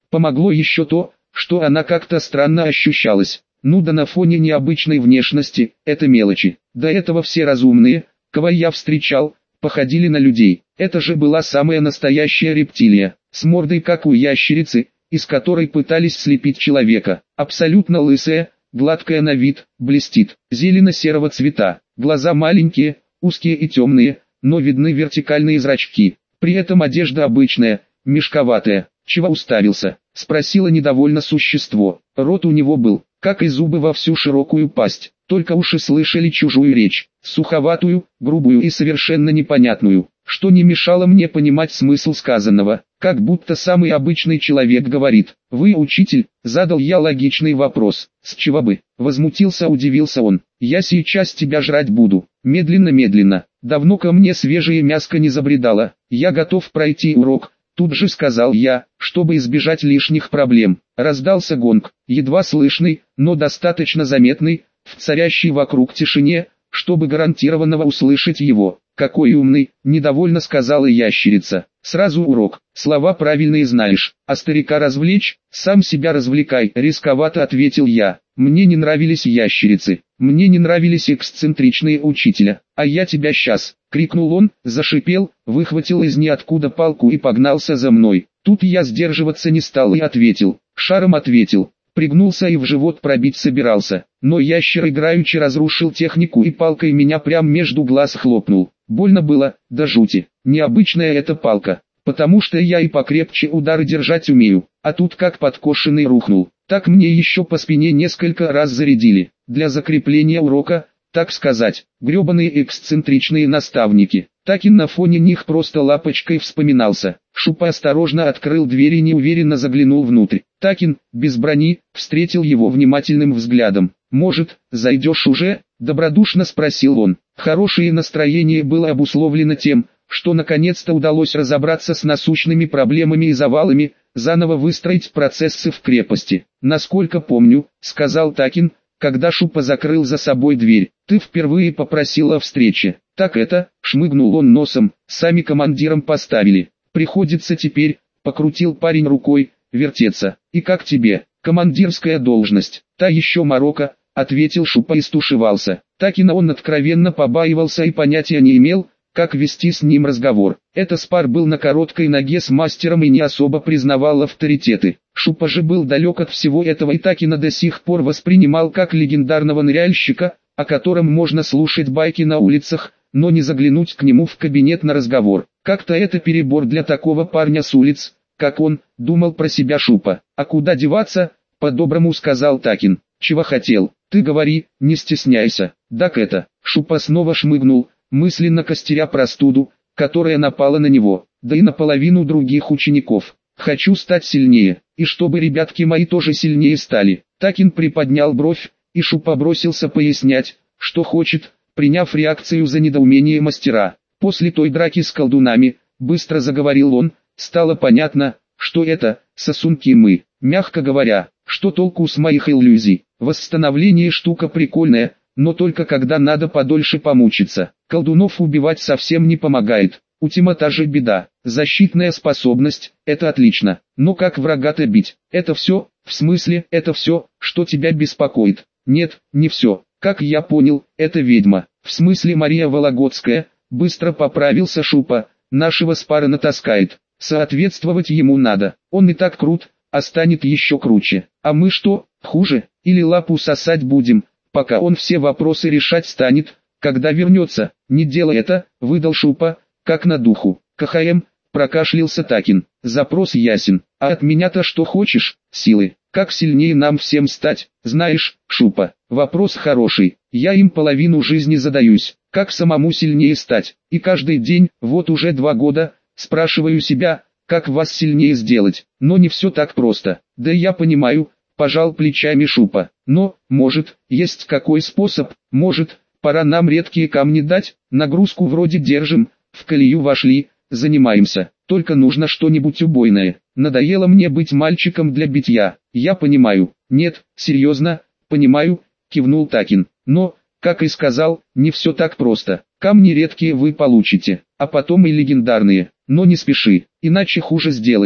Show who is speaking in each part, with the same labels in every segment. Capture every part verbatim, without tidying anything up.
Speaker 1: Помогло еще то, что она как-то странно ощущалась. Ну да на фоне необычной внешности, это мелочи. До этого все разумные, кого я встречал, походили на людей. Это же была самая настоящая рептилия, с мордой как у ящерицы, из которой пытались слепить человека. Абсолютно лысая, гладкая на вид, блестит, зелено-серого цвета. Глаза маленькие, узкие и темные, но видны вертикальные зрачки. При этом одежда обычная, мешковатая. «Чего уставился?» — спросило недовольно существо. Рот у него был, как и зубы во всю широкую пасть, только уши слышали чужую речь, суховатую, грубую и совершенно непонятную, что не мешало мне понимать смысл сказанного, как будто самый обычный человек говорит. «Вы учитель?» — задал я логичный вопрос. «С чего бы?» — возмутился, удивился он. «Я сейчас тебя жрать буду, медленно-медленно, давно ко мне свежее мяско не забредало, я готов пройти урок». Тут же сказал я, чтобы избежать лишних проблем. Раздался гонг, едва слышный, но достаточно заметный, в царящей вокруг тишине, чтобы гарантированно услышать его. «Какой умный!» – недовольно сказала ящерица. «Сразу урок, слова правильные знаешь, а старика развлечь, сам себя развлекай», – рисковато ответил я. Мне не нравились ящерицы, мне не нравились эксцентричные учителя. «А я тебя сейчас!» — крикнул он, зашипел, выхватил из ниоткуда палку и погнался за мной. Тут я сдерживаться не стал и ответил, шаром ответил, пригнулся и в живот пробить собирался. Но ящер играючи разрушил технику и палкой меня прям между глаз хлопнул. Больно было, до жути. Необычная эта палка, потому что я и покрепче удары держать умею, а тут как подкошенный рухнул. Так мне еще по спине несколько раз зарядили, для закрепления урока, так сказать, гребаные эксцентричные наставники. Такин на фоне них просто лапочкой вспоминался. Шупа осторожно открыл дверь и неуверенно заглянул внутрь. Такин, без брони, встретил его внимательным взглядом. «Может, зайдешь уже?» – добродушно спросил он. Хорошее настроение было обусловлено тем, что наконец-то удалось разобраться с насущными проблемами и завалами, заново выстроить процессы в крепости. «Насколько помню», — сказал Такин, когда Шупа закрыл за собой дверь, — «ты впервые попросила о встрече». «Так это», — шмыгнул он носом, — «сами командиром поставили. Приходится теперь», — покрутил парень рукой, — «вертеться». «И как тебе?» «Командирская должность». «Та еще морока», — ответил Шупа и стушевался. Такина он откровенно побаивался и понятия не имел, как вести с ним разговор. Это спар был на короткой ноге с мастером и не особо признавал авторитеты. Шупа же был далек от всего этого и Такина до сих пор воспринимал как легендарного ныряльщика, о котором можно слушать байки на улицах, но не заглянуть к нему в кабинет на разговор. Как-то это перебор для такого парня с улиц, как он, думал про себя Шупа. «А куда деваться?» — по-доброму сказал Такин. «Чего хотел? Ты говори, не стесняйся». «Так это...» — Шупа снова шмыгнул, мысленно костеря простуду, которая напала на него, да и на половину других учеников. «Хочу стать сильнее, и чтобы ребятки мои тоже сильнее стали». Такин приподнял бровь, и Шупа бросился пояснять, что хочет, приняв реакцию за недоумение мастера. После той драки с колдунами, быстро заговорил он, стало понятно, что это, сосунки мы. Мягко говоря, что толку с моих иллюзий? Восстановление штука прикольная, но только когда надо подольше помучиться. Колдунов убивать совсем не помогает. У Тима та же беда. Защитная способность – это отлично. Но как врага-то бить? Это все, в смысле, это все, что тебя беспокоит? Нет, не все. Как я понял, это ведьма. В смысле Мария Вологодская, быстро поправился Шупа, нашего спара натаскает. Соответствовать ему надо. Он и так крут, а станет еще круче. А мы что, хуже? Или лапу сосать будем, пока он все вопросы решать станет, когда вернется? Не делай это, выдал Шупа, как на духу. КХМ, прокашлялся Такин. Запрос ясен. А от меня-то что хочешь? Силы. Как сильнее нам всем стать? Знаешь, Шупа, вопрос хороший. Я им половину жизни задаюсь. Как самому сильнее стать? И каждый день, вот уже два года, спрашиваю себя, как вас сильнее сделать. Но не все так просто. Да я понимаю, пожал плечами Шупа. Но, может, есть какой способ, может, пора нам редкие камни дать, нагрузку вроде держим, в колею вошли, занимаемся. Только нужно что-нибудь убойное. Надоело мне быть мальчиком для битья. Я понимаю. Нет, серьезно, понимаю, кивнул Такин. Но, как и сказал, не все так просто. Камни редкие вы получите, а потом и легендарные. Но не спеши, иначе хуже сделаете.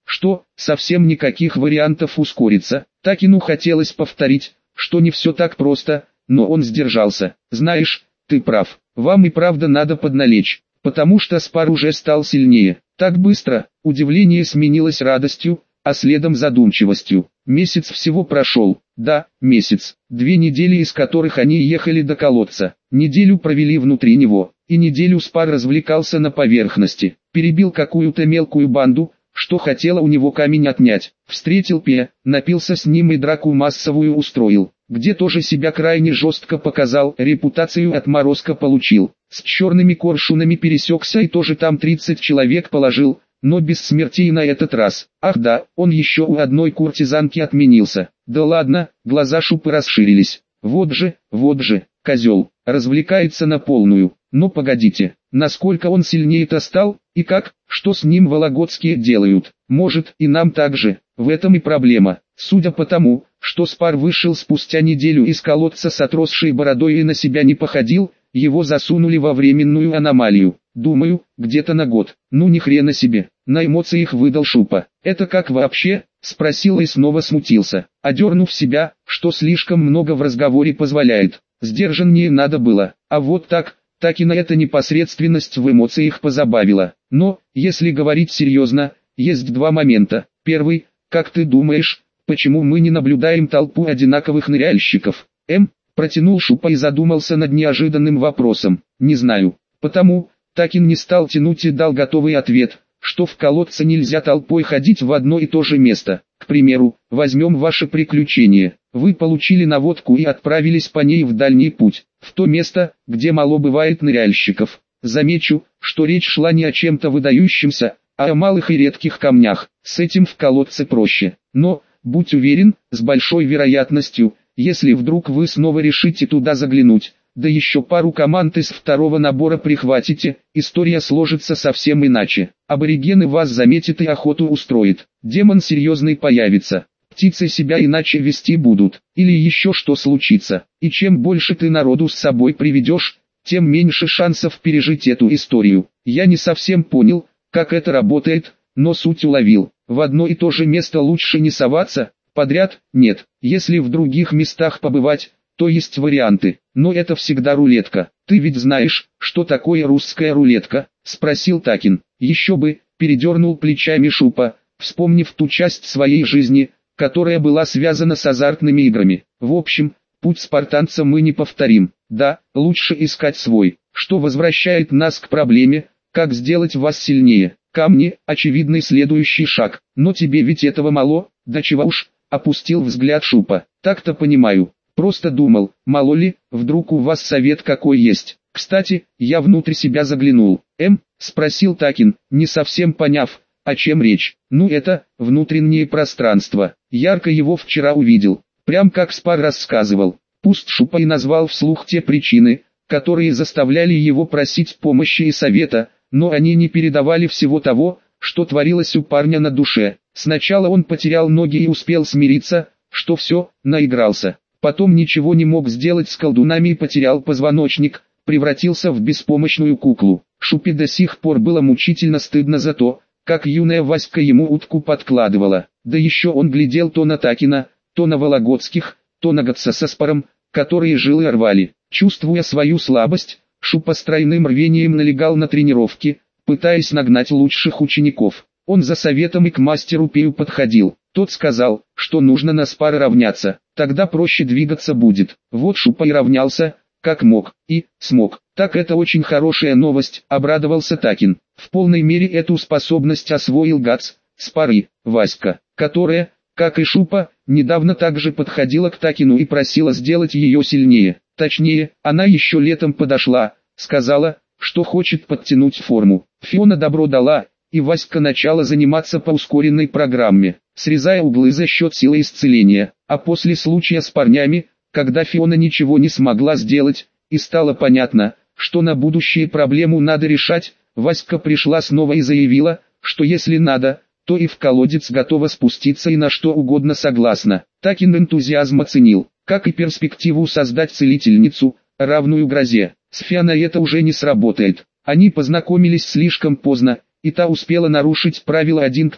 Speaker 1: что совсем никаких вариантов ускориться. Такину хотелось повторить, что не все так просто, но он сдержался. Знаешь, ты прав, вам и правда надо подналечь, потому что Спар уже стал сильнее. Так быстро, удивление сменилось радостью, а следом задумчивостью. Месяц всего прошел, да, месяц, две недели из которых они ехали до колодца. Неделю провели внутри него, и неделю Спар развлекался на поверхности. Перебил какую-то мелкую банду, что хотела у него камень отнять. Встретил Пе, напился с ним и драку массовую устроил, где тоже себя крайне жестко показал, репутацию отморозка получил. С черными коршунами пересекся и тоже там тридцать человек положил, но без смертей на этот раз. Ах да, он еще у одной куртизанки отменился. Да ладно, глаза Шупы расширились. Вот же, вот же, козел, развлекается на полную. Но погодите, насколько он сильнее-то стал, и как, что с ним вологодские делают? Может, и нам так же, в этом и проблема. Судя по тому, что Спар вышел спустя неделю из колодца с отросшей бородой и на себя не походил, его засунули во временную аномалию. Думаю, где-то на год. Ну ни хрена себе, на эмоциях выдал Шупа. Это как вообще? Спросил и снова смутился, одернув себя, что слишком много в разговоре позволяет. Сдержаннее надо было, а вот так... Так и на эта непосредственность в эмоциях позабавила. Но, если говорить серьезно, есть два момента. Первый, как ты думаешь, почему мы не наблюдаем толпу одинаковых ныряльщиков? М, протянул Шупа и задумался над неожиданным вопросом. Не знаю. Потому, Такин не стал тянуть и дал готовый ответ, что в колодце нельзя толпой ходить в одно и то же место. К примеру, возьмем ваше приключение. Вы получили наводку и отправились по ней в дальний путь, в то место, где мало бывает ныряльщиков. Замечу, что речь шла не о чем-то выдающемся, а о малых и редких камнях. С этим в колодце проще. Но, будь уверен, с большой вероятностью, если вдруг вы снова решите туда заглянуть, да еще пару команд из второго набора прихватите, история сложится совсем иначе. Аборигены вас заметят и охоту устроят. Демон серьезный появится. Птицы себя иначе вести будут, или еще что случится. И чем больше ты народу с собой приведешь, тем меньше шансов пережить эту историю. Я не совсем понял, как это работает, но суть уловил. В одно и то же место лучше не соваться, подряд, нет. Если в других местах побывать, то есть варианты, но это всегда рулетка. Ты ведь знаешь, что такое русская рулетка? Спросил Такин. Еще бы, передернул плечами Шупа, вспомнив ту часть своей жизни, которая была связана с азартными играми. В общем, путь спартанца мы не повторим. Да, лучше искать свой, что возвращает нас к проблеме, как сделать вас сильнее. Камни – очевидный следующий шаг, но тебе ведь этого мало, да чего уж, опустил взгляд Шупа. Так-то понимаю. Просто думал, мало ли, вдруг у вас совет какой есть. Кстати, я внутрь себя заглянул. М, спросил Такин, не совсем поняв, о чем речь. Ну это, внутреннее пространство. Ярко его вчера увидел. Прям как Спар рассказывал. Пусть Шупа и назвал вслух те причины, которые заставляли его просить помощи и совета, но они не передавали всего того, что творилось у парня на душе. Сначала он потерял ноги и успел смириться, что все, наигрался. Потом ничего не мог сделать с колдунами и потерял позвоночник, превратился в беспомощную куклу. Шупе до сих пор было мучительно стыдно за то, как юная Васька ему утку подкладывала. Да еще он глядел то на Такина, то на Вологодских, то на Гатса со Спаром, которые жилы рвали. Чувствуя свою слабость, Шупа с тройным рвением налегал на тренировки, пытаясь нагнать лучших учеников. Он за советом и к мастеру Пею подходил. Тот сказал, что нужно на Спара равняться, тогда проще двигаться будет. Вот Шупа и равнялся, как мог, и смог. Так это очень хорошая новость, обрадовался Такин. В полной мере эту способность освоил Гац, Спар и Васька, которая, как и Шупа, недавно также подходила к Такину и просила сделать ее сильнее. Точнее, она еще летом подошла, сказала, что хочет подтянуть форму. Фиона добро дала, и Васька начала заниматься по ускоренной программе, срезая углы за счет силы исцеления. А после случая с парнями, когда Фиона ничего не смогла сделать, и стало понятно, что на будущее проблему надо решать, Васька пришла снова и заявила, что если надо, то и в колодец готова спуститься и на что угодно согласна. Такин энтузиазм оценил, как и перспективу создать целительницу, равную грозе. С Фианой это уже не сработает. Они познакомились слишком поздно, и та успела нарушить правила один к трем,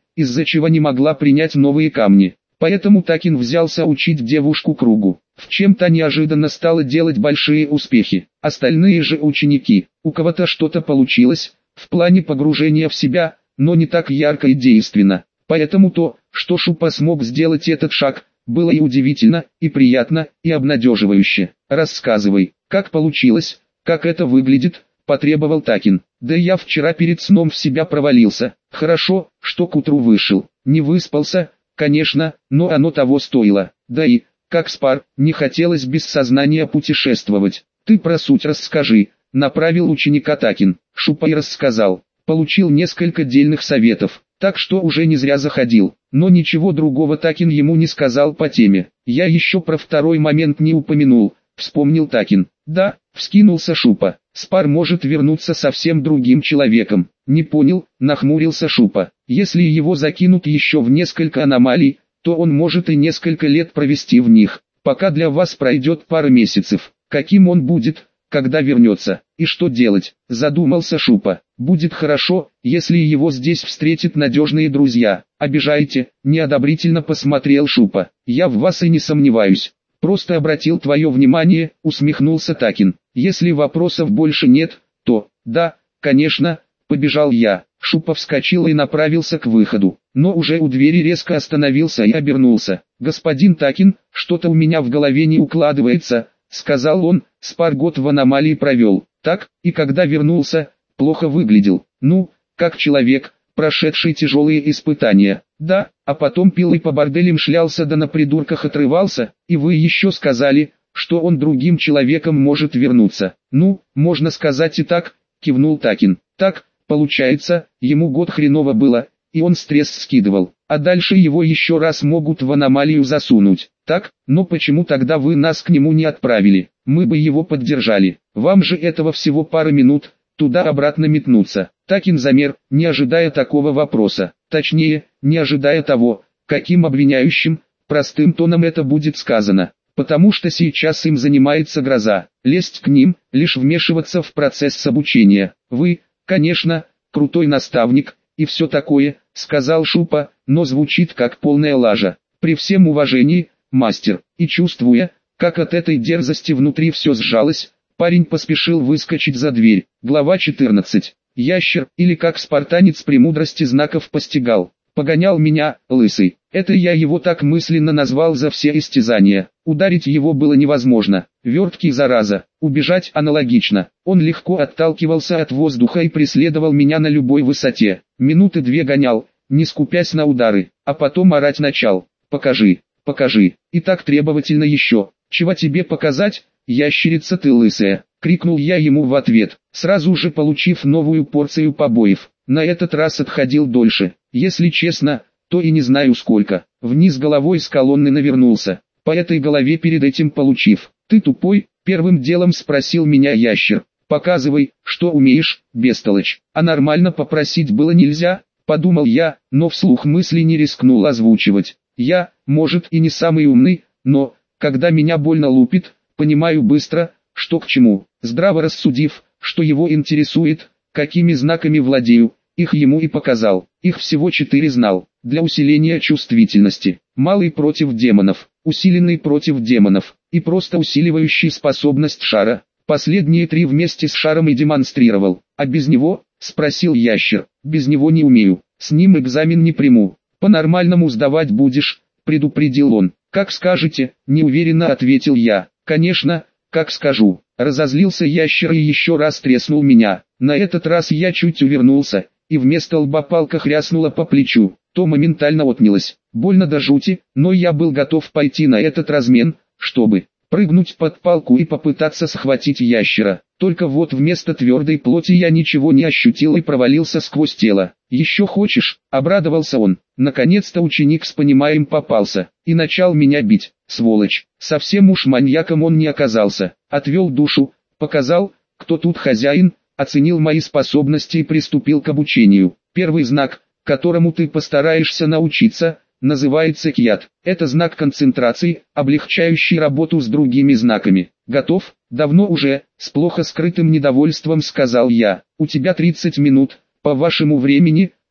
Speaker 1: из-за чего не могла принять новые камни. Поэтому Такин взялся учить девушку кругу. В чем-то неожиданно стало делать большие успехи. Остальные же ученики, у кого-то что-то получилось, в плане погружения в себя, но не так ярко и действенно. Поэтому то, что Шупа смог сделать этот шаг, было и удивительно, и приятно, и обнадеживающе. «Рассказывай, как получилось, как это выглядит?» – потребовал Такин. «Да я вчера перед сном в себя провалился. Хорошо, что к утру вышел. Не выспался, конечно, но оно того стоило. Да и, как спар, не хотелось без сознания путешествовать. Ты про суть расскажи», – направил ученика Такин. Шупа и рассказал. Получил несколько дельных советов, так что уже не зря заходил. Но ничего другого Такин ему не сказал по теме. «Я еще про второй момент не упомянул», – вспомнил Такин. «Да», – вскинулся Шупа. «Спар может вернуться совсем другим человеком». «Не понял», – нахмурился Шупа. «Если его закинут еще в несколько аномалий, то он может и несколько лет провести в них, пока для вас пройдет пара месяцев. Каким он будет, когда вернется, и что делать?» – задумался Шупа. «Будет хорошо, если его здесь встретят надежные друзья». «Обижаете?» – неодобрительно посмотрел Шупа. «Я в вас и не сомневаюсь. Просто обратил твое внимание», – усмехнулся Такин. «Если вопросов больше нет, то, да, конечно», – побежал я. Шупа вскочил и направился к выходу, но уже у двери резко остановился и обернулся. «Господин Такин, что-то у меня в голове не укладывается», – сказал он. «Спар год в аномалии провел, так, и когда вернулся, плохо выглядел. Ну, как человек, прошедший тяжелые испытания. Да, а потом пил и по борделям шлялся да на придурках отрывался, и вы еще сказали, что он другим человеком может вернуться». «Ну, можно сказать и так», – кивнул Такин. «Так, получается, ему год хреново было, и он стресс скидывал, а дальше его еще раз могут в аномалию засунуть. Так, но почему тогда вы нас к нему не отправили? Мы бы его поддержали. Вам же этого всего пара минут, туда-обратно метнуться». Такин замер, не ожидая такого вопроса. Точнее, не ожидая того, каким обвиняющим, простым тоном это будет сказано. Потому что сейчас им занимается гроза. Лезть к ним, лишь вмешиваться в процесс обучения. «Вы, конечно, крутой наставник, и все такое», — сказал Шупа, но звучит как полная лажа. «При всем уважении, мастер». И чувствуя, как от этой дерзости внутри все сжалось, парень поспешил выскочить за дверь. Глава четырнадцатая. Ящер, или как спартанец премудрости знаков постигал. Погонял меня, лысый. Это я его так мысленно назвал за все истязания. Ударить его было невозможно. Верткий зараза. Убежать аналогично. Он легко отталкивался от воздуха и преследовал меня на любой высоте. Минуты две гонял, не скупясь на удары, а потом орать начал. «Покажи, покажи». И так требовательно еще. «Чего тебе показать, ящерица ты лысая?» — крикнул я ему в ответ, сразу же получив новую порцию побоев. На этот раз отходил дольше. Если честно, то и не знаю сколько. Вниз головой с колонны навернулся, по этой голове перед этим получив. «Ты тупой?» — первым делом спросил меня ящер. «Показывай, что умеешь, бестолочь». «А нормально попросить было нельзя?» — подумал я, но вслух мысли не рискнул озвучивать. Я, может, и не самый умный, но, когда меня больно лупит, понимаю быстро, что к чему. Здраво рассудив, что его интересует, какими знаками владею, их ему и показал. Их всего четыре знал. Для усиления чувствительности. Малый против демонов, усиленный против демонов, и просто усиливающий способность шара. Последние три вместе с шаром и демонстрировал. «А без него?» — спросил ящер. «Без него не умею. С ним экзамен не приму. По-нормальному сдавать будешь», — предупредил он. «Как скажете», — неуверенно ответил я. «Конечно, как скажу». Разозлился ящер и еще раз треснул меня. На этот раз я чуть увернулся, и вместо лба палка хряснула по плечу. То моментально отнялось. Больно до жути, но я был готов пойти на этот размен, чтобы прыгнуть под палку и попытаться схватить ящера. Только вот вместо твердой плоти я ничего не ощутил и провалился сквозь тело. «Еще хочешь?» — обрадовался он. Наконец-то ученик с пониманием попался, и начал меня бить. Сволочь, совсем уж маньяком он не оказался. Отвел душу, показал, кто тут хозяин, оценил мои способности и приступил к обучению. Первый знак, которому ты постараешься научиться, называется кьят. Это знак концентрации, облегчающий работу с другими знаками. Готов? Давно уже, с плохо скрытым недовольством сказал я. У тебя тридцать минут, по вашему времени,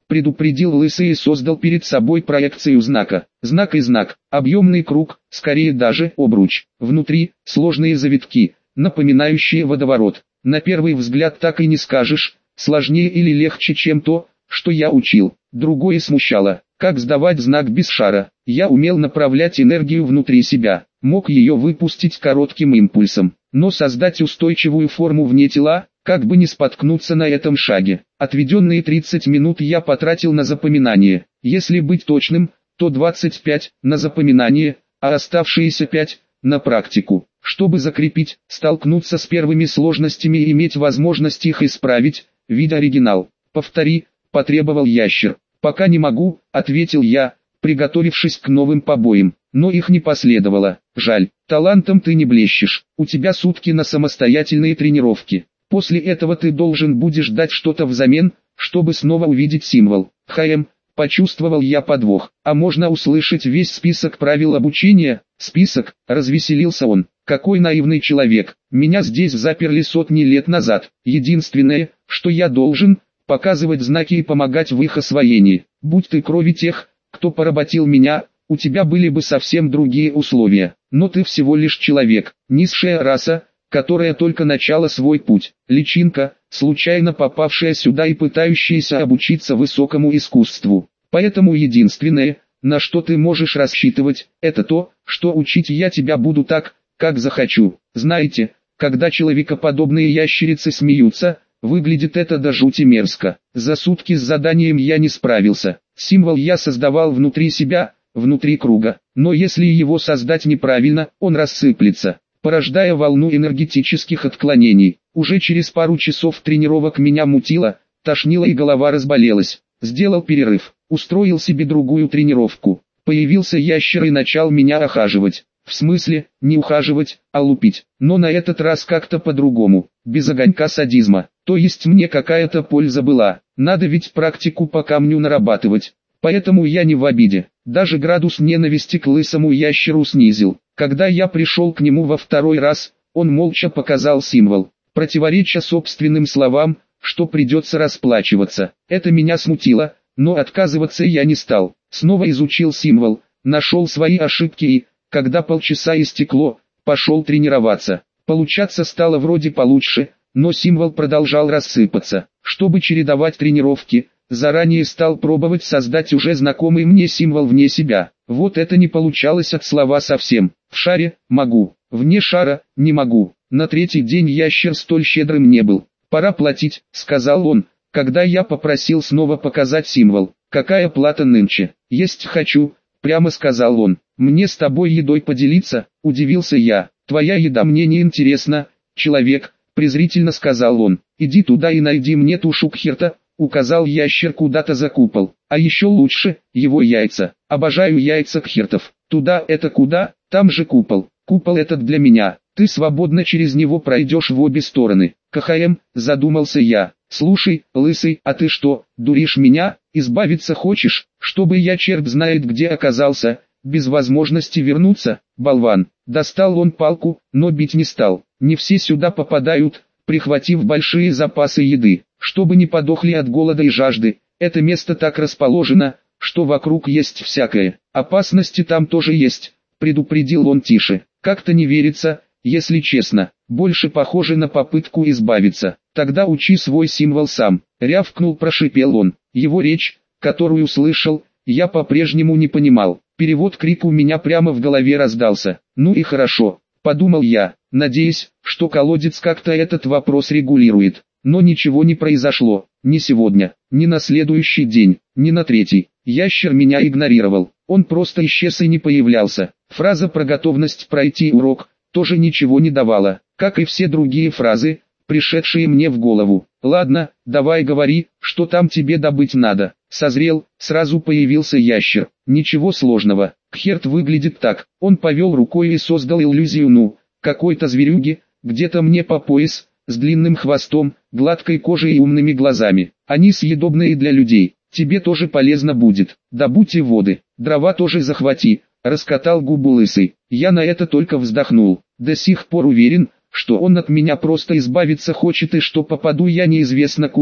Speaker 1: предупредил Лысый и создал перед собой проекцию знака. Знак и знак, объемный круг, скорее даже обруч. Внутри сложные завитки, напоминающие водоворот. На первый взгляд так и не скажешь, сложнее или легче, чем то, что я учил. Другое смущало, как сдавать знак без шара. Я умел направлять энергию внутри себя, мог ее выпустить коротким импульсом, но создать устойчивую форму вне тела, как бы не споткнуться на этом шаге. Отведенные тридцать минут я потратил на запоминание, если быть точным, то двадцать пять на запоминание, а оставшиеся пять на практику. Чтобы закрепить, столкнуться с первыми сложностями и иметь возможность их исправить, вид оригинал. «Повтори», — потребовал ящер. «Пока не могу», — ответил я, приготовившись к новым побоям, но их не последовало. «Жаль, талантом ты не блещешь, у тебя сутки на самостоятельные тренировки. После этого ты должен будешь дать что-то взамен, чтобы снова увидеть символ». «Хм», почувствовал я подвох. «А можно услышать весь список правил обучения?» «Список», — развеселился он. «Какой наивный человек, меня здесь заперли сотни лет назад. Единственное, что я должен, показывать знаки и помогать в их освоении. Будь ты крови тех, кто поработил меня, у тебя были бы совсем другие условия. Но ты всего лишь человек, низшая раса, которая только начала свой путь. Личинка, случайно попавшая сюда и пытающаяся обучиться высокому искусству. Поэтому единственное, на что ты можешь рассчитывать, это то, что учить я тебя буду так, как захочу. Знаете, когда человекоподобные ящерицы смеются, выглядит это до жути мерзко. За сутки с заданием я не справился. Символ я создавал внутри себя, внутри круга, но если его создать неправильно, он рассыплется, порождая волну энергетических отклонений. Уже через пару часов тренировок меня мутило, тошнило и голова разболелась. Сделал перерыв, устроил себе другую тренировку. Появился ящер и начал меня охаживать. В смысле, не ухаживать, а лупить, но на этот раз как-то по-другому, без огонька садизма. То есть мне какая-то польза была, надо ведь практику по камню нарабатывать. Поэтому я не в обиде, даже градус ненависти к лысому ящеру снизил. Когда я пришел к нему во второй раз, он молча показал символ, противореча собственным словам, что придется расплачиваться. Это меня смутило, но отказываться я не стал. Снова изучил символ, нашел свои ошибки и, когда полчаса истекло, пошел тренироваться. Получаться стало вроде получше, но символ продолжал рассыпаться. Чтобы чередовать тренировки, заранее стал пробовать создать уже знакомый мне символ вне себя. Вот это не получалось от слова совсем. В шаре – могу, вне шара – не могу. На третий день ящер столь щедрым не был. «Пора платить», – сказал он, когда я попросил снова показать символ. «Какая плата нынче?» «Есть хочу», – прямо сказал он. «Мне с тобой едой поделиться?» – удивился я. «Твоя еда мне не интересна, человек», – презрительно сказал он. «Иди туда и найди мне тушу кхирта», – указал ящер куда-то за купол. «А еще лучше, его яйца. Обожаю яйца кхиртов. Туда это куда? Там же купол. Купол этот для меня. Ты свободно через него пройдешь в обе стороны». «КХМ», – задумался я. «Слушай, лысый, а ты что, дуришь меня? Избавиться хочешь, чтобы я черт знает где оказался, без возможности вернуться, болван?» Достал он палку, но бить не стал. «Не все сюда попадают, прихватив большие запасы еды, чтобы не подохли от голода и жажды. Это место так расположено, что вокруг есть всякое. Опасности там тоже есть», предупредил он тише. «Как-то не верится, если честно, больше похоже на попытку избавиться. Тогда учи свой символ сам», рявкнул, прошипел он. Его речь, которую слышал, я по-прежнему не понимал. Перевод крика у меня прямо в голове раздался. «Ну и хорошо», подумал я, надеясь, что колодец как-то этот вопрос регулирует. Но ничего не произошло, ни сегодня, ни на следующий день, ни на третий. Ящер меня игнорировал, он просто исчез и не появлялся. Фраза про готовность пройти урок тоже ничего не давала, как и все другие фразы, пришедшие мне в голову. «Ладно, давай говори, что там тебе добыть надо». Созрел, сразу появился ящер. «Ничего сложного, кхерт выглядит так». Он повел рукой и создал иллюзию ну, какой-то зверюги, где-то мне по пояс, с длинным хвостом, гладкой кожей и умными глазами. Они съедобные для людей, тебе тоже полезно будет. Добудь и воды, дрова тоже захвати, раскатал губу лысый. Я на это только вздохнул. До сих пор уверен, что он от меня просто избавиться хочет и что попаду я неизвестно куда,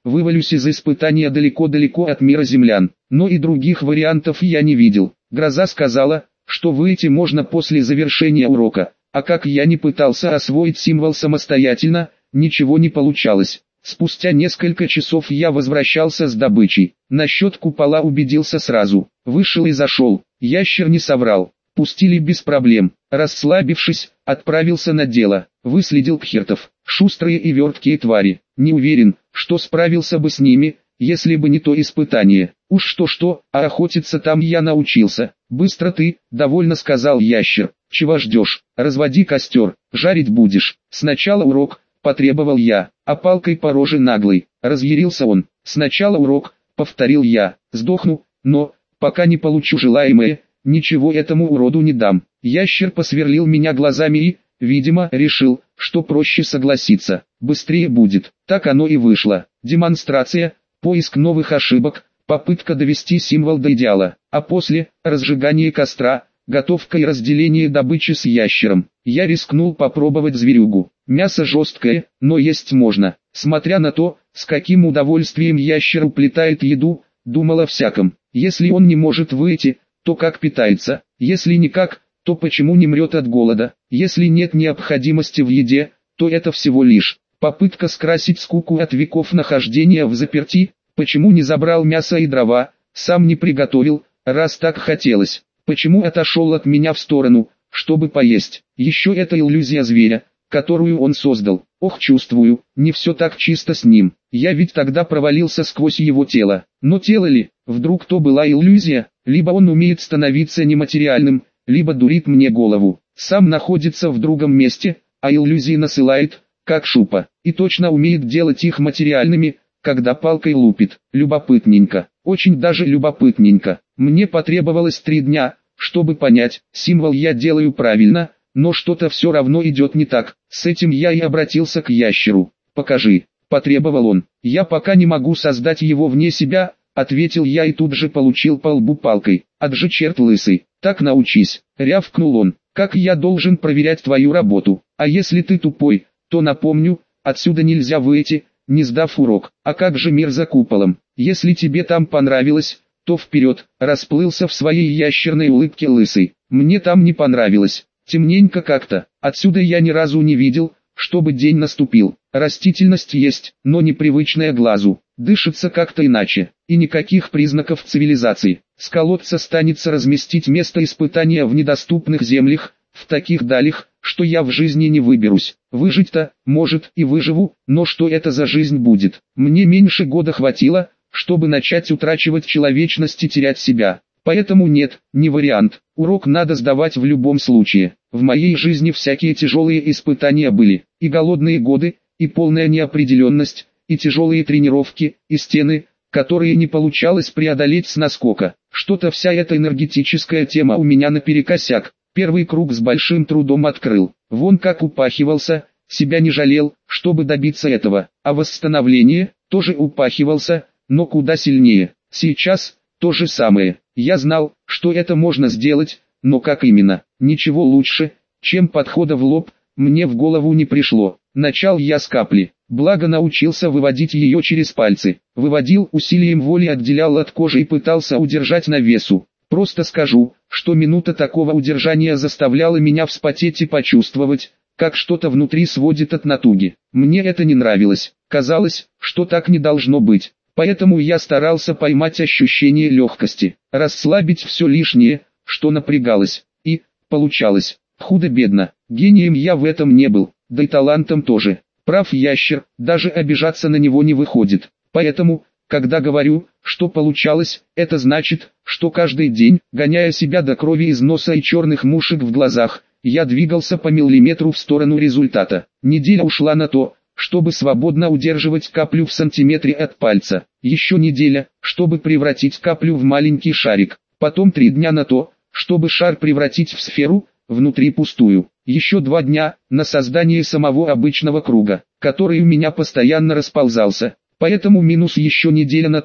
Speaker 1: вывалюсь из испытания далеко-далеко от мира землян. Но и других вариантов я не видел. Гроза сказала, что выйти можно после завершения урока, а как я не пытался освоить символ самостоятельно, ничего не получалось. Спустя несколько часов я возвращался с добычей. Насчет купола убедился сразу. Вышел и зашел. Ящер не соврал. Пустили без проблем. Расслабившись, отправился на дело. Выследил кхертов. Шустрые и верткие твари. Не уверен, что справился бы с ними, если бы не то испытание. Уж что-что, а охотиться там я научился. Быстро ты, довольно сказал ящер. Чего ждешь? Разводи костер, жарить будешь. Сначала урок, потребовал я, а палкой по роже наглой. Разъярился он. Сначала урок, повторил я. Сдохну, но, пока не получу желаемое, ничего этому уроду не дам. Ящер посверлил меня глазами и, видимо, решил, что проще согласиться. Быстрее будет. Так оно и вышло. Демонстрация, поиск новых ошибок, попытка довести символ до идеала, а после – разжигание костра, готовка и разделение добычи с ящером. Я рискнул попробовать зверюгу. Мясо жесткое, но есть можно. Смотря на то, с каким удовольствием ящер уплетает еду, думал о всяком. Если он не может выйти, то как питается? Если никак, то почему не мрет от голода? Если нет необходимости в еде, то это всего лишь попытка скрасить скуку от веков нахождения в заперти. Почему не забрал мясо и дрова, сам не приготовил, раз так хотелось? Почему отошел от меня в сторону, чтобы поесть? Еще это иллюзия зверя, которую он создал. Ох, чувствую, не все так чисто с ним. Я ведь тогда провалился сквозь его тело. Но тело ли? Вдруг то была иллюзия? Либо он умеет становиться нематериальным, либо дурит мне голову. Сам находится в другом месте, а иллюзии насылает, как шупа. И точно умеет делать их материальными, когда палкой лупит. Любопытненько, очень даже любопытненько. Мне потребовалось три дня, чтобы понять, символ я делаю правильно, но что-то все равно идет не так. С этим я и обратился к ящеру. «Покажи», — потребовал он. «Я пока не могу создать его вне себя», — ответил я и тут же получил по лбу палкой. «Отжи, черт лысый, так научись», — рявкнул он. «Как я должен проверять твою работу? А если ты тупой, то напомню, отсюда нельзя выйти, не сдав урок. А как же мир за куполом? Если тебе там понравилось, то вперед», — расплылся в своей ящерной улыбке лысый. «Мне там не понравилось. Темненько как-то. Отсюда я ни разу не видел, чтобы день наступил. Растительность есть, но непривычная глазу. Дышится как-то иначе. И никаких признаков цивилизации. С колодца станется разместить место испытания в недоступных землях, в таких далях, что я в жизни не выберусь. Выжить-то, может, и выживу, но что это за жизнь будет? Мне меньше года хватило, чтобы начать утрачивать человечность и терять себя. Поэтому нет, не вариант. Урок надо сдавать в любом случае. В моей жизни всякие тяжелые испытания были. И голодные годы, и полная неопределенность, и тяжелые тренировки, и стены, которые не получалось преодолеть с наскока. Что-то вся эта энергетическая тема у меня наперекосяк. Первый круг с большим трудом открыл. Вон как упахивался, себя не жалел, чтобы добиться этого. А восстановление, тоже упахивался, но куда сильнее. Сейчас, то же самое. Я знал, что это можно сделать, но как именно? Ничего лучше, чем подхода в лоб, мне в голову не пришло. Начал я с капли, благо научился выводить ее через пальцы. Выводил, усилием воли отделял от кожи и пытался удержать на весу. Просто скажу, что минута такого удержания заставляла меня вспотеть и почувствовать, как что-то внутри сводит от натуги. Мне это не нравилось, казалось, что так не должно быть. Поэтому я старался поймать ощущение легкости, расслабить все лишнее, что напрягалось. И, получалось, худо-бедно. Гением я в этом не был, да и талантом тоже. Прав ящер, даже обижаться на него не выходит. Поэтому, когда говорю, что получалось, это значит, что каждый день, гоняя себя до крови из носа и черных мушек в глазах, я двигался по миллиметру в сторону результата. Неделя ушла на то, чтобы свободно удерживать каплю в сантиметре от пальца. Еще неделя, чтобы превратить каплю в маленький шарик. Потом три дня на то, чтобы шар превратить в сферу, внутри пустую. Еще два дня на создание самого обычного круга, который у меня постоянно расползался. Поэтому минус еще неделя на то,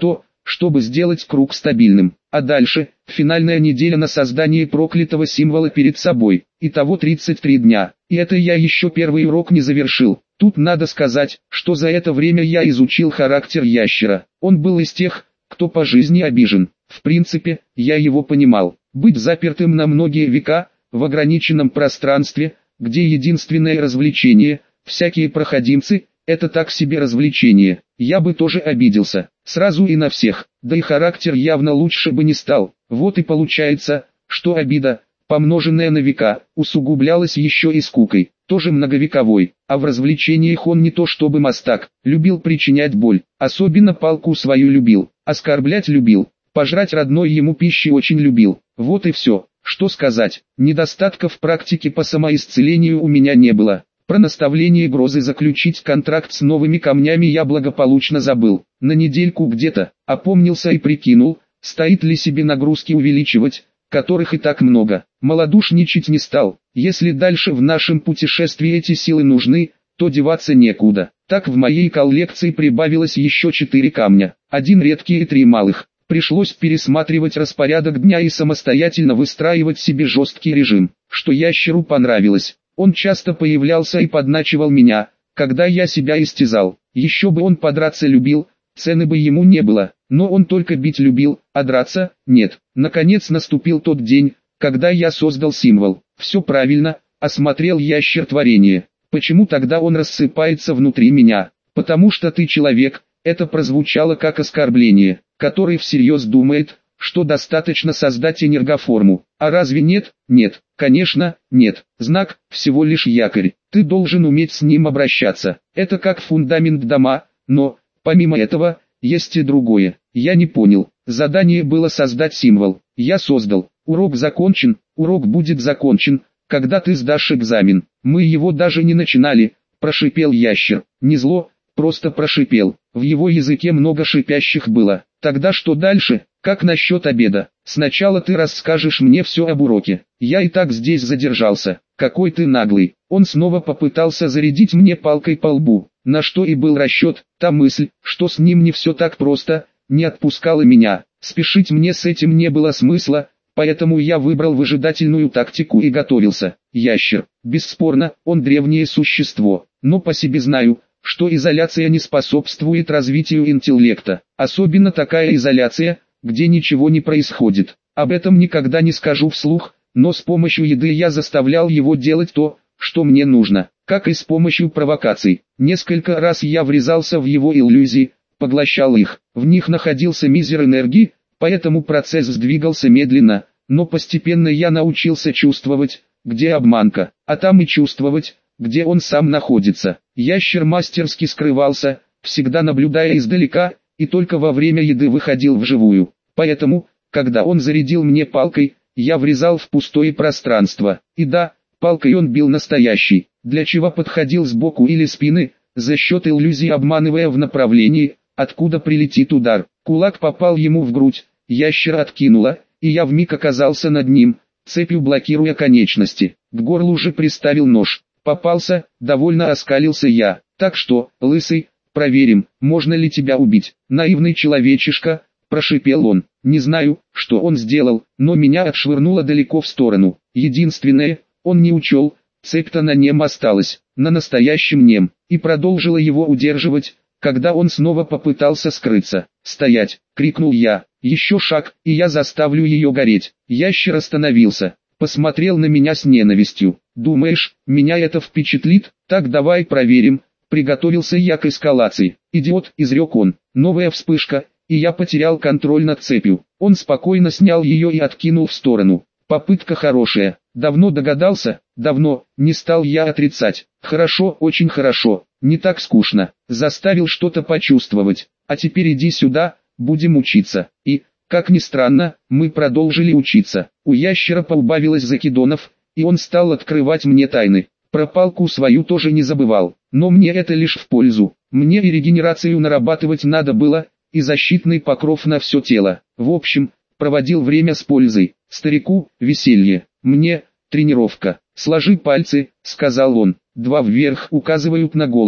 Speaker 1: чтобы сделать круг стабильным. А дальше, финальная неделя на создание проклятого символа перед собой. Итого тридцать три дня. И это я еще первый урок не завершил. Тут надо сказать, что за это время я изучил характер ящера. Он был из тех, кто по жизни обижен. В принципе, я его понимал. Быть запертым на многие века, в ограниченном пространстве, где единственное развлечение, всякие проходимцы, это так себе развлечение. Я бы тоже обиделся, сразу и на всех, да и характер явно лучше бы не стал. Вот и получается, что обида, помноженная на века, усугублялась еще и скукой, тоже многовековой. А в развлечениях он не то чтобы мастак, любил причинять боль, особенно палку свою любил, оскорблять любил, пожрать родной ему пищи очень любил. Вот и все, что сказать, недостатков в практике по самоисцелению у меня не было. Про наставление Грозы заключить контракт с новыми камнями я благополучно забыл. На недельку где-то, опомнился и прикинул, стоит ли себе нагрузки увеличивать, которых и так много. Малодушничать не стал. Если дальше в нашем путешествии эти силы нужны, то деваться некуда. Так в моей коллекции прибавилось еще четыре камня, один редкий и три малых. Пришлось пересматривать распорядок дня и самостоятельно выстраивать себе жесткий режим, что ящеру понравилось. Он часто появлялся и подначивал меня, когда я себя истязал. Еще бы он подраться любил, цены бы ему не было, но он только бить любил, а драться – нет. Наконец наступил тот день, когда я создал символ. Все правильно, осмотрел ящер творение. Почему тогда он рассыпается внутри меня? Потому что ты человек, это прозвучало как оскорбление, который всерьез думает, что достаточно создать энергоформу. А разве нет? Нет, конечно, нет. Знак – всего лишь якорь. Ты должен уметь с ним обращаться. Это как фундамент дома, но, помимо этого, есть и другое. Я не понял. Задание было создать символ. Я создал. Урок закончен, урок будет закончен, когда ты сдашь экзамен. Мы его даже не начинали, прошипел ящер. Не зло, просто прошипел. В его языке много шипящих было. Тогда что дальше? Как насчет обеда? Сначала ты расскажешь мне все об уроке. Я и так здесь задержался. Какой ты наглый. Он снова попытался зарядить мне палкой по лбу. На что и был расчет, та мысль, что с ним не все так просто, не отпускала меня. Спешить мне с этим не было смысла, поэтому я выбрал выжидательную тактику и готовился. Ящер, бесспорно, он древнее существо, но по себе знаю, что изоляция не способствует развитию интеллекта. Особенно такая изоляция, где ничего не происходит. Об этом никогда не скажу вслух, но с помощью еды я заставлял его делать то, что мне нужно, как и с помощью провокаций. Несколько раз я врезался в его иллюзии, поглощал их. В них находился мизер энергии, поэтому процесс сдвигался медленно, но постепенно я научился чувствовать, где обманка, а там и чувствовать, где он сам находится. Ящер мастерски скрывался, всегда наблюдая издалека, и только во время еды выходил вживую. Поэтому, когда он зарядил мне палкой, я врезал в пустое пространство. И да, палкой он бил настоящий, для чего подходил сбоку или спины, за счет иллюзии обманывая в направлении, откуда прилетит удар. Кулак попал ему в грудь, ящера откинуло, и я вмиг оказался над ним, цепью блокируя конечности. К горлу же приставил нож. Попался, довольно оскалился я. Так что, лысый, проверим, можно ли тебя убить. Наивный человечишка, прошипел он. Не знаю, что он сделал, но меня отшвырнуло далеко в сторону. Единственное, он не учел, цепь-то на нем осталась, на настоящем нем, и продолжила его удерживать, когда он снова попытался скрыться. «Стоять!» — крикнул я. «Еще шаг, и я заставлю ее гореть». Ящер остановился, посмотрел на меня с ненавистью. «Думаешь, меня это впечатлит? Так давай проверим». Приготовился я к эскалации. «Идиот», — изрек он. Новая вспышка, и я потерял контроль над цепью. Он спокойно снял ее и откинул в сторону. Попытка хорошая. Давно догадался? Давно. Не стал я отрицать. Хорошо, очень хорошо. Не так скучно. Заставил что-то почувствовать. А теперь иди сюда, будем учиться. И, как ни странно, мы продолжили учиться. У ящера поубавилось закидонов, и он стал открывать мне тайны. Про палку свою тоже не забывал. Но мне это лишь в пользу. Мне и регенерацию нарабатывать надо было, и защитный покров на все тело. В общем, проводил время с пользой. Старику – веселье, мне – тренировка. «Сложи пальцы», – сказал он. Два вверх указывают на голову,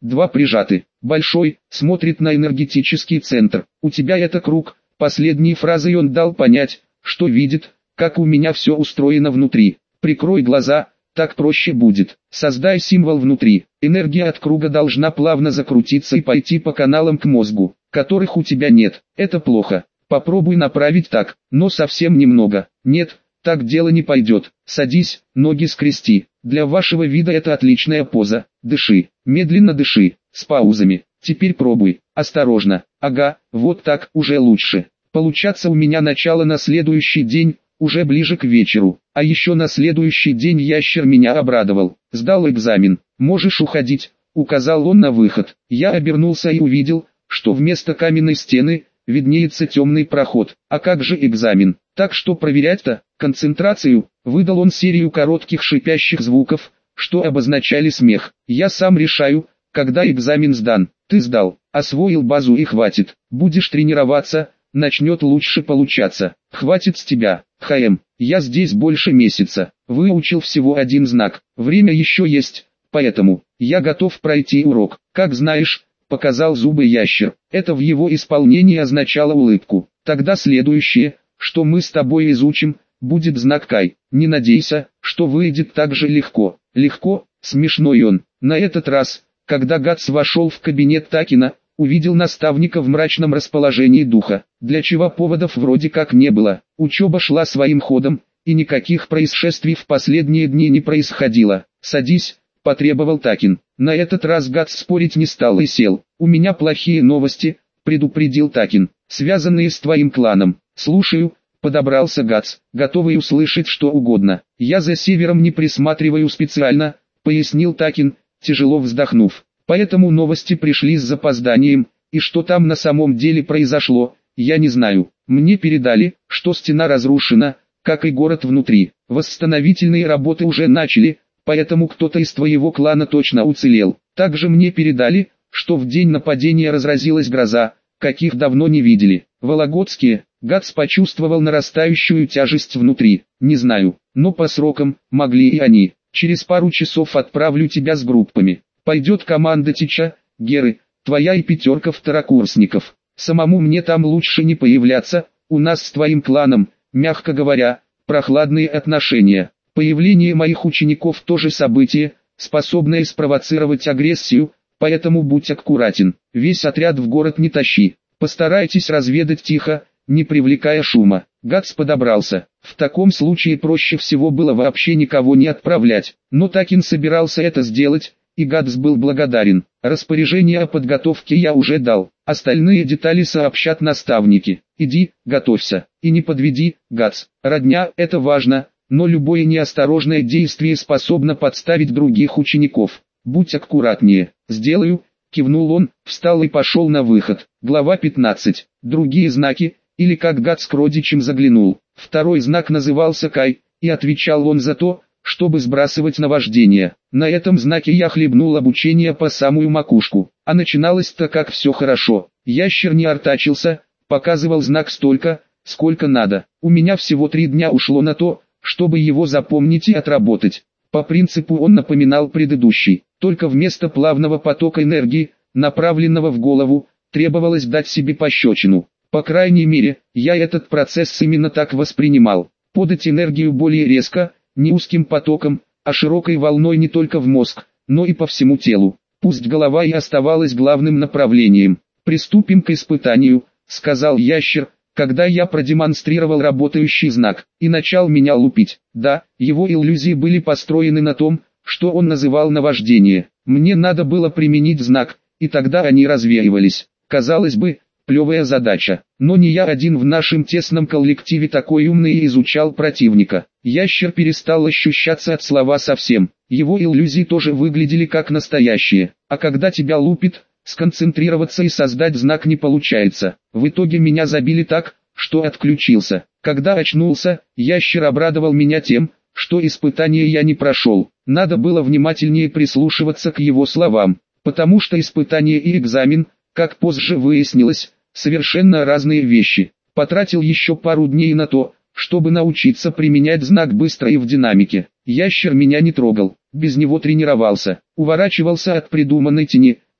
Speaker 1: два прижаты. Большой, смотрит на энергетический центр. У тебя это круг. Последней фразой он дал понять, что видит, как у меня все устроено внутри. Прикрой глаза, так проще будет. Создай символ внутри. Энергия от круга должна плавно закрутиться и пойти по каналам к мозгу, которых у тебя нет. Это плохо. Попробуй направить так, но совсем немного. Нет, так дело не пойдет. Садись, ноги скрести. Для вашего вида это отличная поза. Дыши, медленно дыши, с паузами. Теперь пробуй, осторожно. Ага, вот так, уже лучше. Получаться у меня начало на следующий день, уже ближе к вечеру. А еще на следующий день ящер меня обрадовал. Сдал экзамен. Можешь уходить, указал он на выход. Я обернулся и увидел, что вместо каменной стены виднеется темный проход. А как же экзамен? Так что проверять-то? Концентрацию. Выдал он серию коротких шипящих звуков, что обозначали смех. Я сам решаю, когда экзамен сдан. Ты сдал, освоил базу и хватит. Будешь тренироваться, начнет лучше получаться. Хватит с тебя, ХМ. Я здесь больше месяца. Выучил всего один знак. Время еще есть, поэтому я готов пройти урок. Как знаешь, показал зубы ящер. Это в его исполнении означало улыбку. Тогда следующее, что мы с тобой изучим, будет знак Кай. Не надейся, что выйдет так же легко. Легко, смешной он. На этот раз, когда Гатс вошел в кабинет Такина, увидел наставника в мрачном расположении духа, для чего поводов вроде как не было. Учеба шла своим ходом, и никаких происшествий в последние дни не происходило. «Садись», — потребовал Такин. На этот раз Гатс спорить не стал и сел. «У меня плохие новости», — предупредил Такин, — «связанные с твоим кланом». «Слушаю», — подобрался Гатс, готовый услышать что угодно. «Я за севером не присматриваю специально», — пояснил Такин, тяжело вздохнув. «Поэтому новости пришли с запозданием, и что там на самом деле произошло, я не знаю. Мне передали, что стена разрушена, как и город внутри. Восстановительные работы уже начали, поэтому кто-то из твоего клана точно уцелел. Также мне передали, что в день нападения разразилась гроза, каких давно не видели. Вологодские». Гатс почувствовал нарастающую тяжесть внутри. «Не знаю, но по срокам, могли и они. Через пару часов отправлю тебя с группами. Пойдет команда Тича, Геры, твоя и пятерка второкурсников. Самому мне там лучше не появляться, у нас с твоим кланом, мягко говоря, прохладные отношения. Появление моих учеников тоже событие, способное спровоцировать агрессию, поэтому будь аккуратен. Весь отряд в город не тащи. Постарайтесь разведать тихо, не привлекая шума». Гатс подобрался. В таком случае проще всего было вообще никого не отправлять. Но Такин собирался это сделать, и Гатс был благодарен. Распоряжение о подготовке я уже дал. Остальные детали сообщат наставники. Иди, готовься. И не подведи, Гатс. Родня – это важно, но любое неосторожное действие способно подставить других учеников. Будь аккуратнее. Сделаю, кивнул он, встал и пошел на выход. Глава пятнадцать. Другие знаки, или как Гатс к родичам заглянул. Второй знак назывался Кай, и отвечал он за то, чтобы сбрасывать наваждение. На этом знаке я хлебнул обучение по самую макушку. А начиналось-то как все хорошо. Ящер не артачился, показывал знак столько, сколько надо. У меня всего три дня ушло на то, чтобы его запомнить и отработать. По принципу он напоминал предыдущий, только вместо плавного потока энергии, направленного в голову, требовалось дать себе пощечину. По крайней мере, я этот процесс именно так воспринимал. Подать энергию более резко, не узким потоком, а широкой волной не только в мозг, но и по всему телу. Пусть голова и оставалась главным направлением. «Приступим к испытанию», — сказал ящер, когда я продемонстрировал работающий знак, и начал меня лупить. Да, его иллюзии были построены на том, что он называл наваждение. Мне надо было применить знак, и тогда они развеивались. Казалось бы, плевая задача, но не я один в нашем тесном коллективе такой умный и изучал противника. Ящер перестал ощущаться от слова совсем, его иллюзии тоже выглядели как настоящие, а когда тебя лупит, сконцентрироваться и создать знак не получается. В итоге меня забили так, что отключился. Когда очнулся, ящер обрадовал меня тем, что испытание я не прошел. Надо было внимательнее прислушиваться к его словам, потому что испытание и экзамен, как позже выяснилось, совершенно разные вещи. Потратил еще пару дней на то, чтобы научиться применять знак быстро и в динамике. Ящер меня не трогал, без него тренировался, уворачивался от придуманной тени,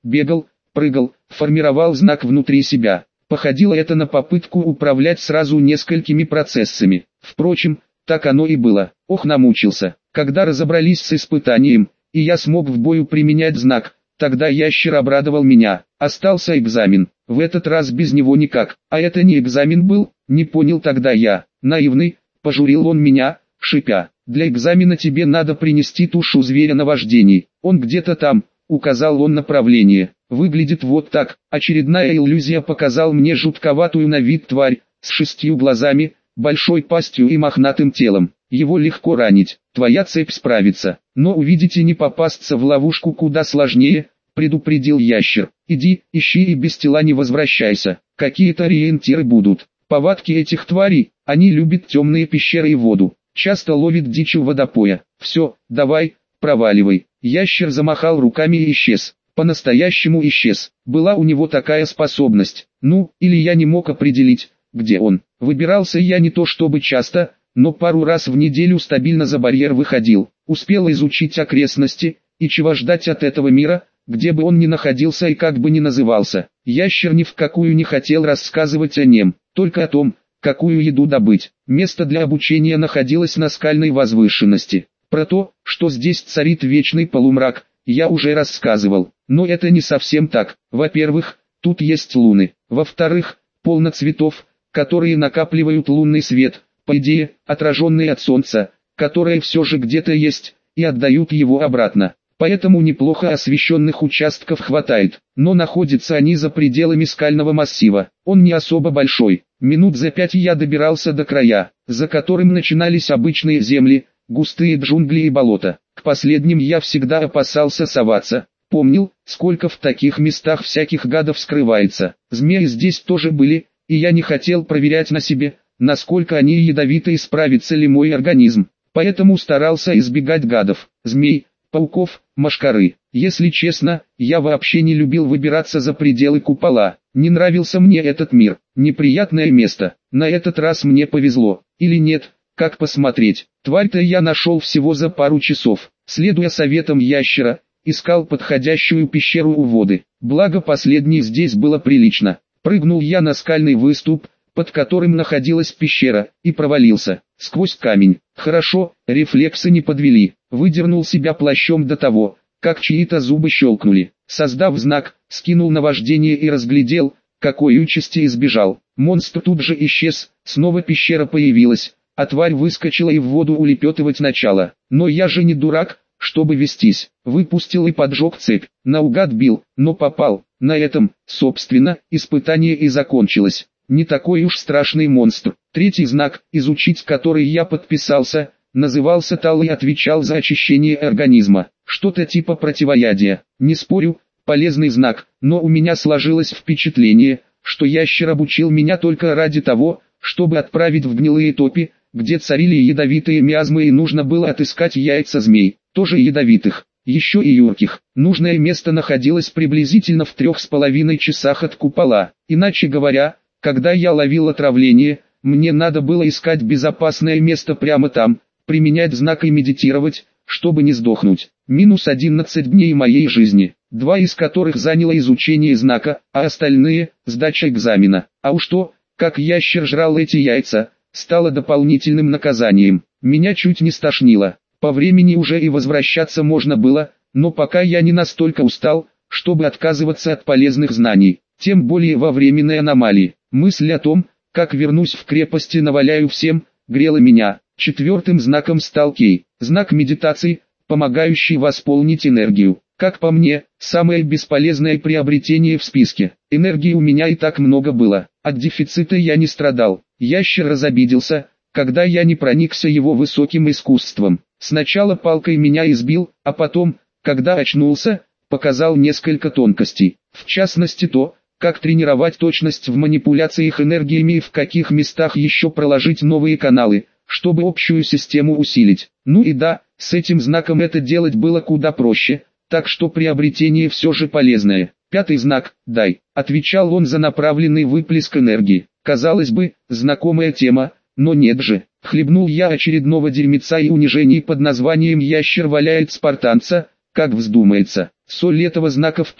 Speaker 1: бегал, прыгал, формировал знак внутри себя. Походило это на попытку управлять сразу несколькими процессами. Впрочем, так оно и было. Ох, намучился. Когда разобрались с испытанием, и я смог в бою применять знак, тогда ящер обрадовал меня. Остался экзамен. В этот раз без него никак. А это не экзамен был, не понял тогда я. Наивный, пожурил он меня, шипя. Для экзамена тебе надо принести тушу зверя наваждений. Он где-то там, указал он направление. Выглядит вот так. Очередная иллюзия показал мне жутковатую на вид тварь, с шестью глазами, большой пастью и мохнатым телом. Его легко ранить, твоя цепь справится. Но увидеть и не попасться в ловушку куда сложнее, предупредил ящер. Иди, ищи и без тела не возвращайся. Какие-то ориентиры будут. Повадки этих тварей, они любят темные пещеры и воду. Часто ловит дичь у водопоя. Все, давай, проваливай. Ящер замахал руками и исчез. По-настоящему исчез. Была у него такая способность. Ну, или я не мог определить, где он. Выбирался я не то чтобы часто, но пару раз в неделю стабильно за барьер выходил. Успел изучить окрестности, и чего ждать от этого мира, где бы он ни находился и как бы ни назывался. Ящер ни в какую не хотел рассказывать о нем, только о том, какую еду добыть. Место для обучения находилось на скальной возвышенности. Про то, что здесь царит вечный полумрак, я уже рассказывал. Но это не совсем так. Во-первых, тут есть луны. Во-вторых, полно цветов, которые накапливают лунный свет, по идее, отраженный от солнца, которое все же где-то есть, и отдают его обратно. Поэтому неплохо освещенных участков хватает, но находятся они за пределами скального массива. Он не особо большой. Минут за пять я добирался до края, за которым начинались обычные земли, густые джунгли и болота. К последним я всегда опасался соваться. Помнил, сколько в таких местах всяких гадов скрывается. Змеи здесь тоже были, и я не хотел проверять на себе, насколько они ядовиты и справится ли мой организм. Поэтому старался избегать гадов, змей, пауков, мошкары. Если честно, я вообще не любил выбираться за пределы купола. Не нравился мне этот мир. Неприятное место. На этот раз мне повезло. Или нет, как посмотреть. Тварь-то я нашел всего за пару часов. Следуя советам ящера, искал подходящую пещеру у воды. Благо последней здесь было прилично. Прыгнул я на скальный выступ, под которым находилась пещера, и провалился сквозь камень. Хорошо, рефлексы не подвели. Выдернул себя плащом до того, как чьи-то зубы щелкнули. Создав знак, скинул наваждение и разглядел, какой участи избежал. Монстр тут же исчез, снова пещера появилась, а тварь выскочила и в воду улепетывать начала. Но я же не дурак, чтобы вестись. Выпустил и поджег цепь. Наугад бил, но попал. На этом, собственно, испытание и закончилось. Не такой уж страшный монстр. Третий знак, изучить который я подписался, назывался Тал и отвечал за очищение организма. Что-то типа противоядия. Не спорю, полезный знак, но у меня сложилось впечатление, что ящер обучил меня только ради того, чтобы отправить в гнилые топи, где царили ядовитые миазмы и нужно было отыскать яйца змей, тоже ядовитых, еще и юрких. Нужное место находилось приблизительно в трех с половиной часах от купола. Иначе говоря, когда я ловил отравление, мне надо было искать безопасное место прямо там, применять знак и медитировать, чтобы не сдохнуть. Минус одиннадцать дней моей жизни, два из которых заняло изучение знака, а остальные – сдача экзамена. А уж то, как ящер жрал эти яйца, стало дополнительным наказанием. Меня чуть не стошнило. По времени уже и возвращаться можно было, но пока я не настолько устал, чтобы отказываться от полезных знаний, тем более во временной аномалии. Мысль о том, как вернусь в крепость и наваляю всем, грела меня. Четвертым знаком стал Кей, знак медитации, помогающий восполнить энергию. Как по мне, самое бесполезное приобретение в списке. Энергии у меня и так много было, от дефицита я не страдал. Ящер разобиделся, когда я не проникся его высоким искусством. Сначала палкой меня избил, а потом, когда очнулся, показал несколько тонкостей. В частности то, как тренировать точность в манипуляциях энергиями и в каких местах еще проложить новые каналы, чтобы общую систему усилить. Ну и да, с этим знаком это делать было куда проще, так что приобретение все же полезное. Пятый знак «Дай», отвечал он за направленный выплеск энергии. Казалось бы, знакомая тема, но нет же. Хлебнул я очередного дерьмеца и унижений под названием «Ящер валяет спартанца», как вздумается. Соль этого знака в том,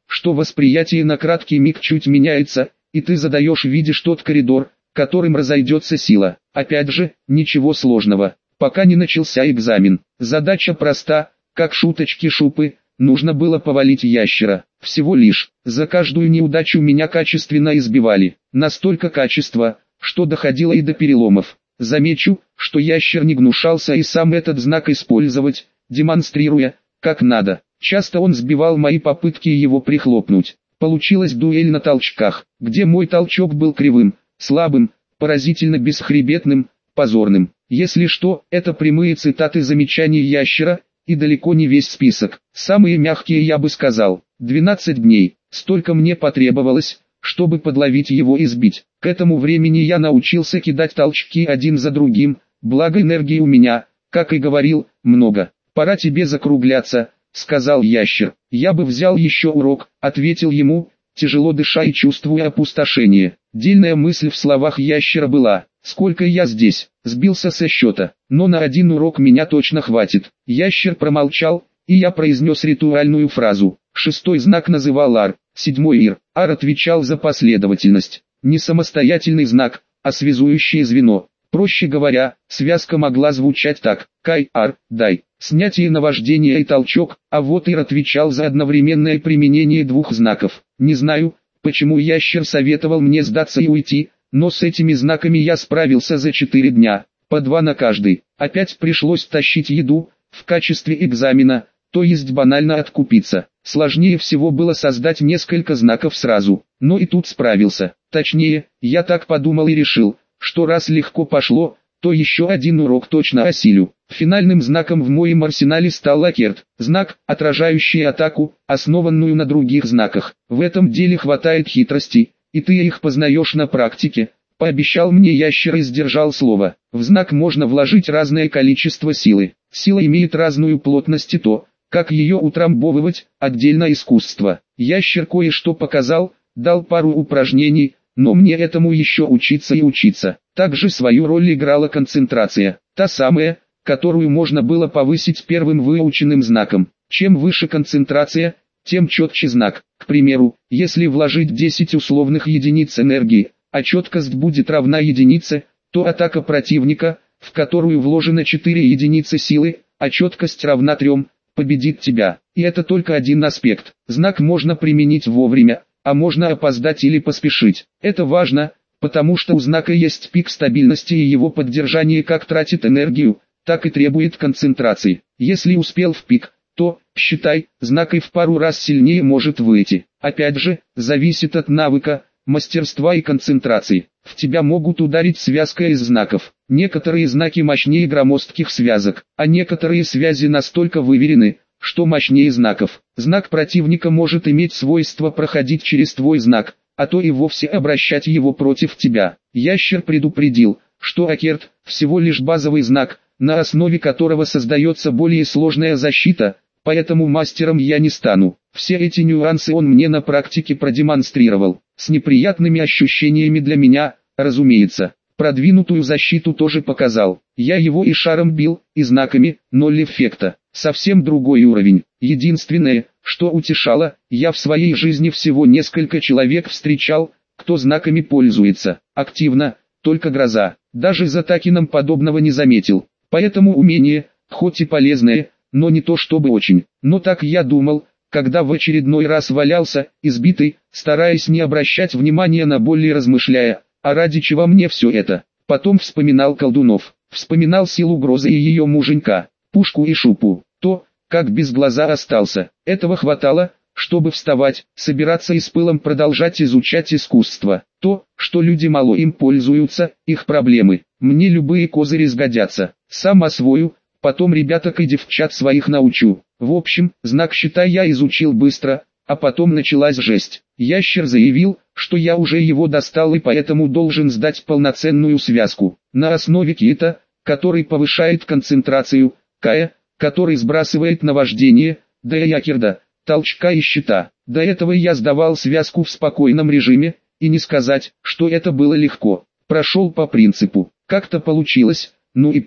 Speaker 1: что восприятие на краткий миг чуть меняется, и ты задаешь видишь тот коридор, которым разойдется сила. Опять же, ничего сложного. Пока не начался экзамен. Задача проста, как шуточки-шупы, нужно было повалить ящера. Всего лишь, за каждую неудачу меня качественно избивали. Настолько качество, что доходило и до переломов. Замечу, что ящер не гнушался и сам этот знак использовать, демонстрируя, как надо. Часто он сбивал мои попытки его прихлопнуть. Получилась дуэль на толчках, где мой толчок был кривым, слабым, поразительно бесхребетным, позорным. Если что, это прямые цитаты замечаний ящера, и далеко не весь список. Самые мягкие я бы сказал. двенадцать дней. Столько мне потребовалось, чтобы подловить его и сбить. К этому времени я научился кидать толчки один за другим, благо энергии у меня, как и говорил, много. «Пора тебе закругляться», — сказал ящер. «Я бы взял еще урок», — ответил ему, тяжело дыша и чувствуя опустошение. Дельная мысль в словах ящера была: «Сколько я здесь?» Сбился со счета, но на один урок меня точно хватит. Ящер промолчал, и я произнес ритуальную фразу. Шестой знак называл Ар, седьмой Ир. Ар отвечал за последовательность. Не самостоятельный знак, а связующее звено. Проще говоря, связка могла звучать так: Кай, Ар, Дай. Снятие наваждения и толчок, а вот Ир отвечал за одновременное применение двух знаков. Не знаю, почему ящер советовал мне сдаться и уйти, но с этими знаками я справился за четыре дня, по два на каждый. Опять пришлось тащить еду, в качестве экзамена, то есть банально откупиться. Сложнее всего было создать несколько знаков сразу, но и тут справился. Точнее, я так подумал и решил, что раз легко пошло, то еще один урок точно осилю. Финальным знаком в моем арсенале стал Акерт, знак, отражающий атаку, основанную на других знаках. В этом деле хватает хитрости, и ты их познаешь на практике. Пообещал мне ящер и сдержал слово. В знак можно вложить разное количество силы. Сила имеет разную плотность и то, как ее утрамбовывать, отдельно искусство. Ящер кое-что показал, дал пару упражнений, но мне этому еще учиться и учиться. Также свою роль играла концентрация, та самая, которую можно было повысить первым выученным знаком. Чем выше концентрация, тем четче знак. К примеру, если вложить десять условных единиц энергии, а четкость будет равна единице, то атака противника, в которую вложено четыре единицы силы, а четкость равна трем, победит тебя. И это только один аспект. Знак можно применить вовремя, а можно опоздать или поспешить. Это важно, потому что у знака есть пик стабильности, и его поддержание как тратит энергию, так и требует концентрации. Если успел в пик, то, считай, знак и в пару раз сильнее может выйти. Опять же, зависит от навыка, мастерства и концентрации. В тебя могут ударить связкой из знаков. Некоторые знаки мощнее громоздких связок, а некоторые связи настолько выверены, что мощнее знаков. Знак противника может иметь свойство проходить через твой знак, а то и вовсе обращать его против тебя. Ящер предупредил, что Акерт – всего лишь базовый знак, на основе которого создается более сложная защита, поэтому мастером я не стану. Все эти нюансы он мне на практике продемонстрировал, с неприятными ощущениями для меня, разумеется. Продвинутую защиту тоже показал. Я его и шаром бил, и знаками, ноль эффекта. Совсем другой уровень. Единственное, что утешало, я в своей жизни всего несколько человек встречал, кто знаками пользуется активно, только гроза. Даже Затакином подобного не заметил. Поэтому умение, хоть и полезное, но не то чтобы очень. Но так я думал, когда в очередной раз валялся, избитый, стараясь не обращать внимания на боль и размышляя, а ради чего мне все это. Потом вспоминал колдунов, вспоминал силу грозы и ее муженька, пушку и шупу. То, как без глаза остался, этого хватало, чтобы вставать, собираться и с пылом продолжать изучать искусство. То, что люди мало им пользуются, их проблемы. Мне любые козыри сгодятся. Сам освою, потом ребяток и девчат своих научу. В общем, знак считай я изучил быстро, а потом началась жесть. Ящер заявил, что я уже его достал и поэтому должен сдать полноценную связку. На основе кита, который повышает концентрацию, кая, который сбрасывает наваждение, да и якерда, толчка и щита. До этого я сдавал связку в спокойном режиме, и не сказать, что это было легко. Прошел по принципу, как-то получилось, ну и пусть.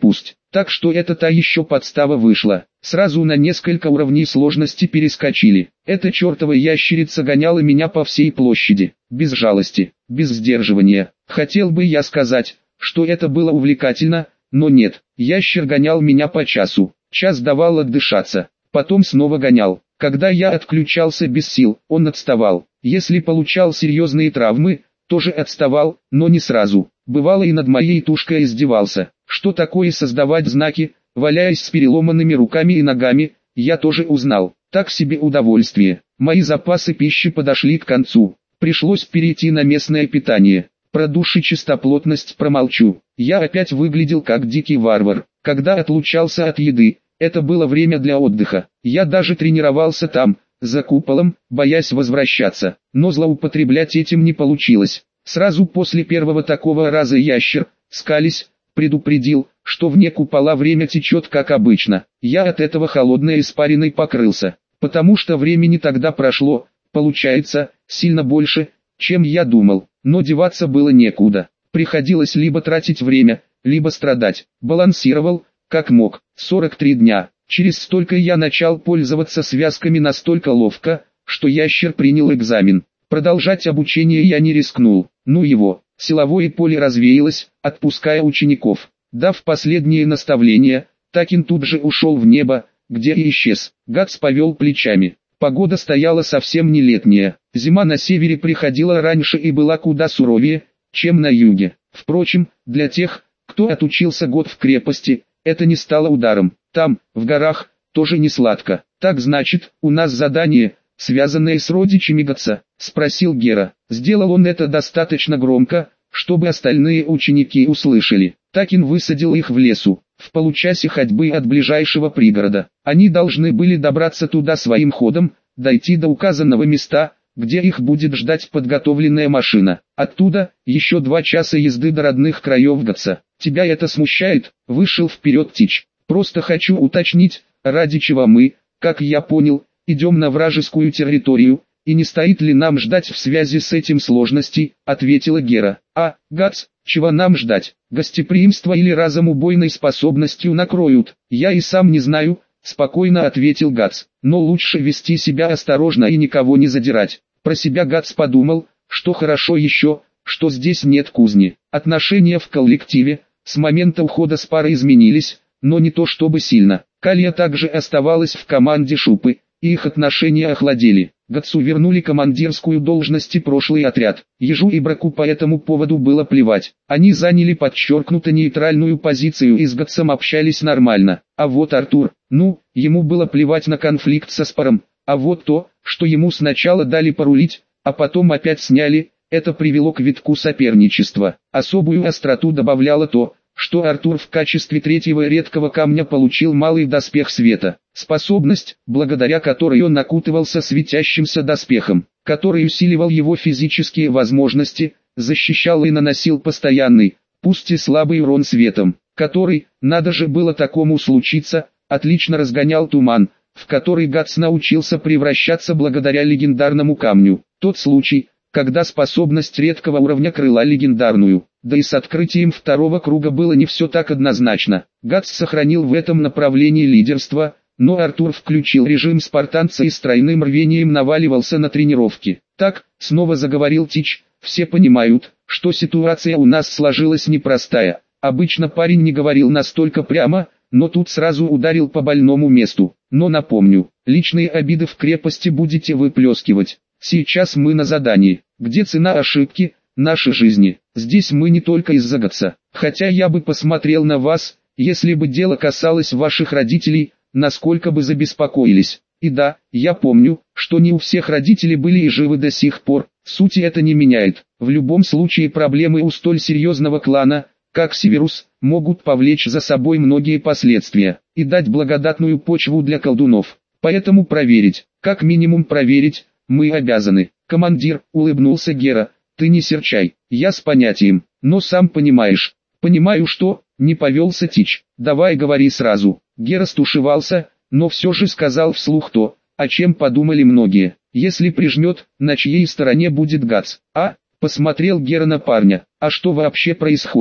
Speaker 1: Так что это та еще подстава вышла. Сразу на несколько уровней сложности перескочили. Эта чертова ящерица гоняла меня по всей площади. Без жалости, без сдерживания. Хотел бы я сказать, что это было увлекательно, но нет. Ящер гонял меня по часу. Час давал отдышаться. Потом снова гонял. Когда я отключался без сил, он отставал. Если получал серьезные травмы, тоже отставал, но не сразу. Бывало и над моей тушкой издевался. Что такое создавать знаки, валяясь с переломанными руками и ногами, я тоже узнал. Так себе удовольствие. Мои запасы пищи подошли к концу. Пришлось перейти на местное питание. Про душечистоплотность промолчу. Я опять выглядел как дикий варвар. Когда отлучался от еды, это было время для отдыха. Я даже тренировался там, за куполом, боясь возвращаться. Но злоупотреблять этим не получилось. Сразу после первого такого раза ящер, скались, предупредил, что вне купола время течет как обычно. Я от этого холодной испариной покрылся, потому что времени тогда прошло, получается, сильно больше, чем я думал, но деваться было некуда. Приходилось либо тратить время, либо страдать. Балансировал, как мог. сорок три дня. Через столько я начал пользоваться связками настолько ловко, что ящер принял экзамен. Продолжать обучение я не рискнул. Ну его, силовое поле развеялось, отпуская учеников. Дав последние наставления, Такин тут же ушел в небо, где и исчез. Гатс повел плечами. Погода стояла совсем не летняя. Зима на севере приходила раньше и была куда суровее, чем на юге. Впрочем, для тех, кто отучился год в крепости, это не стало ударом. Там, в горах, тоже не сладко. Так значит, у нас задание, связанное с родичами Гатса, спросил Гера. Сделал он это достаточно громко, чтобы остальные ученики услышали. Такин высадил их в лесу, в получасе ходьбы от ближайшего пригорода. Они должны были добраться туда своим ходом, дойти до указанного места, где их будет ждать подготовленная машина. Оттуда, еще два часа езды до родных краев Гатса. Тебя это смущает? Вышел вперед Тич. Просто хочу уточнить, ради чего мы, как я понял, идем на вражескую территорию, и не стоит ли нам ждать в связи с этим сложностей, ответила Гера. А, Гатс, чего нам ждать? Гостеприимства или разом убойной способностью накроют? Я и сам не знаю, спокойно ответил Гатс. Но лучше вести себя осторожно и никого не задирать. Про себя Гатс подумал, что хорошо еще, что здесь нет кузни. Отношения в коллективе, с момента ухода с пары изменились, но не то чтобы сильно. Калия также оставалась в команде Шупы, и их отношения охладели. Гатсу вернули командирскую должность и прошлый отряд. Ежу и Браку по этому поводу было плевать. Они заняли подчеркнуто нейтральную позицию и с Гатсом общались нормально. А вот Артур, ну, ему было плевать на конфликт со Спаром. А вот то, что ему сначала дали порулить, а потом опять сняли, это привело к витку соперничества. Особую остроту добавляло то, что Артур в качестве третьего редкого камня получил малый доспех света, способность, благодаря которой он окутывался светящимся доспехом, который усиливал его физические возможности, защищал и наносил постоянный, пусть и слабый урон светом, который, надо же было такому случиться, отлично разгонял туман, в который Гатс научился превращаться благодаря легендарному камню. Тот случай, когда способность редкого уровня крыла легендарную. Да и с открытием второго круга было не все так однозначно. Гатс сохранил в этом направлении лидерство, но Артур включил режим спартанца и с тройным рвением наваливался на тренировки. Так, снова заговорил Тич, все понимают, что ситуация у нас сложилась непростая. Обычно парень не говорил настолько прямо, но тут сразу ударил по больному месту. Но напомню, личные обиды в крепости будете выплескивать. Сейчас мы на задании, где цена ошибки, нашей жизни. Здесь мы не только из-за Гатса. Хотя я бы посмотрел на вас, если бы дело касалось ваших родителей, насколько бы забеспокоились. И да, я помню, что не у всех родители были и живы до сих пор. Сути это не меняет. В любом случае проблемы у столь серьезного клана, как Северус, могут повлечь за собой многие последствия и дать благодатную почву для колдунов. Поэтому проверить, как минимум проверить, мы обязаны. Командир, улыбнулся Гера, ты не серчай, я с понятием, но сам понимаешь. Понимаю что, не повелся Тич, давай говори сразу. Гера стушевался, но все же сказал вслух то, о чем подумали многие. Если прижмет, на чьей стороне будет Гатс? А? Посмотрел Гера на парня. А что вообще происходит?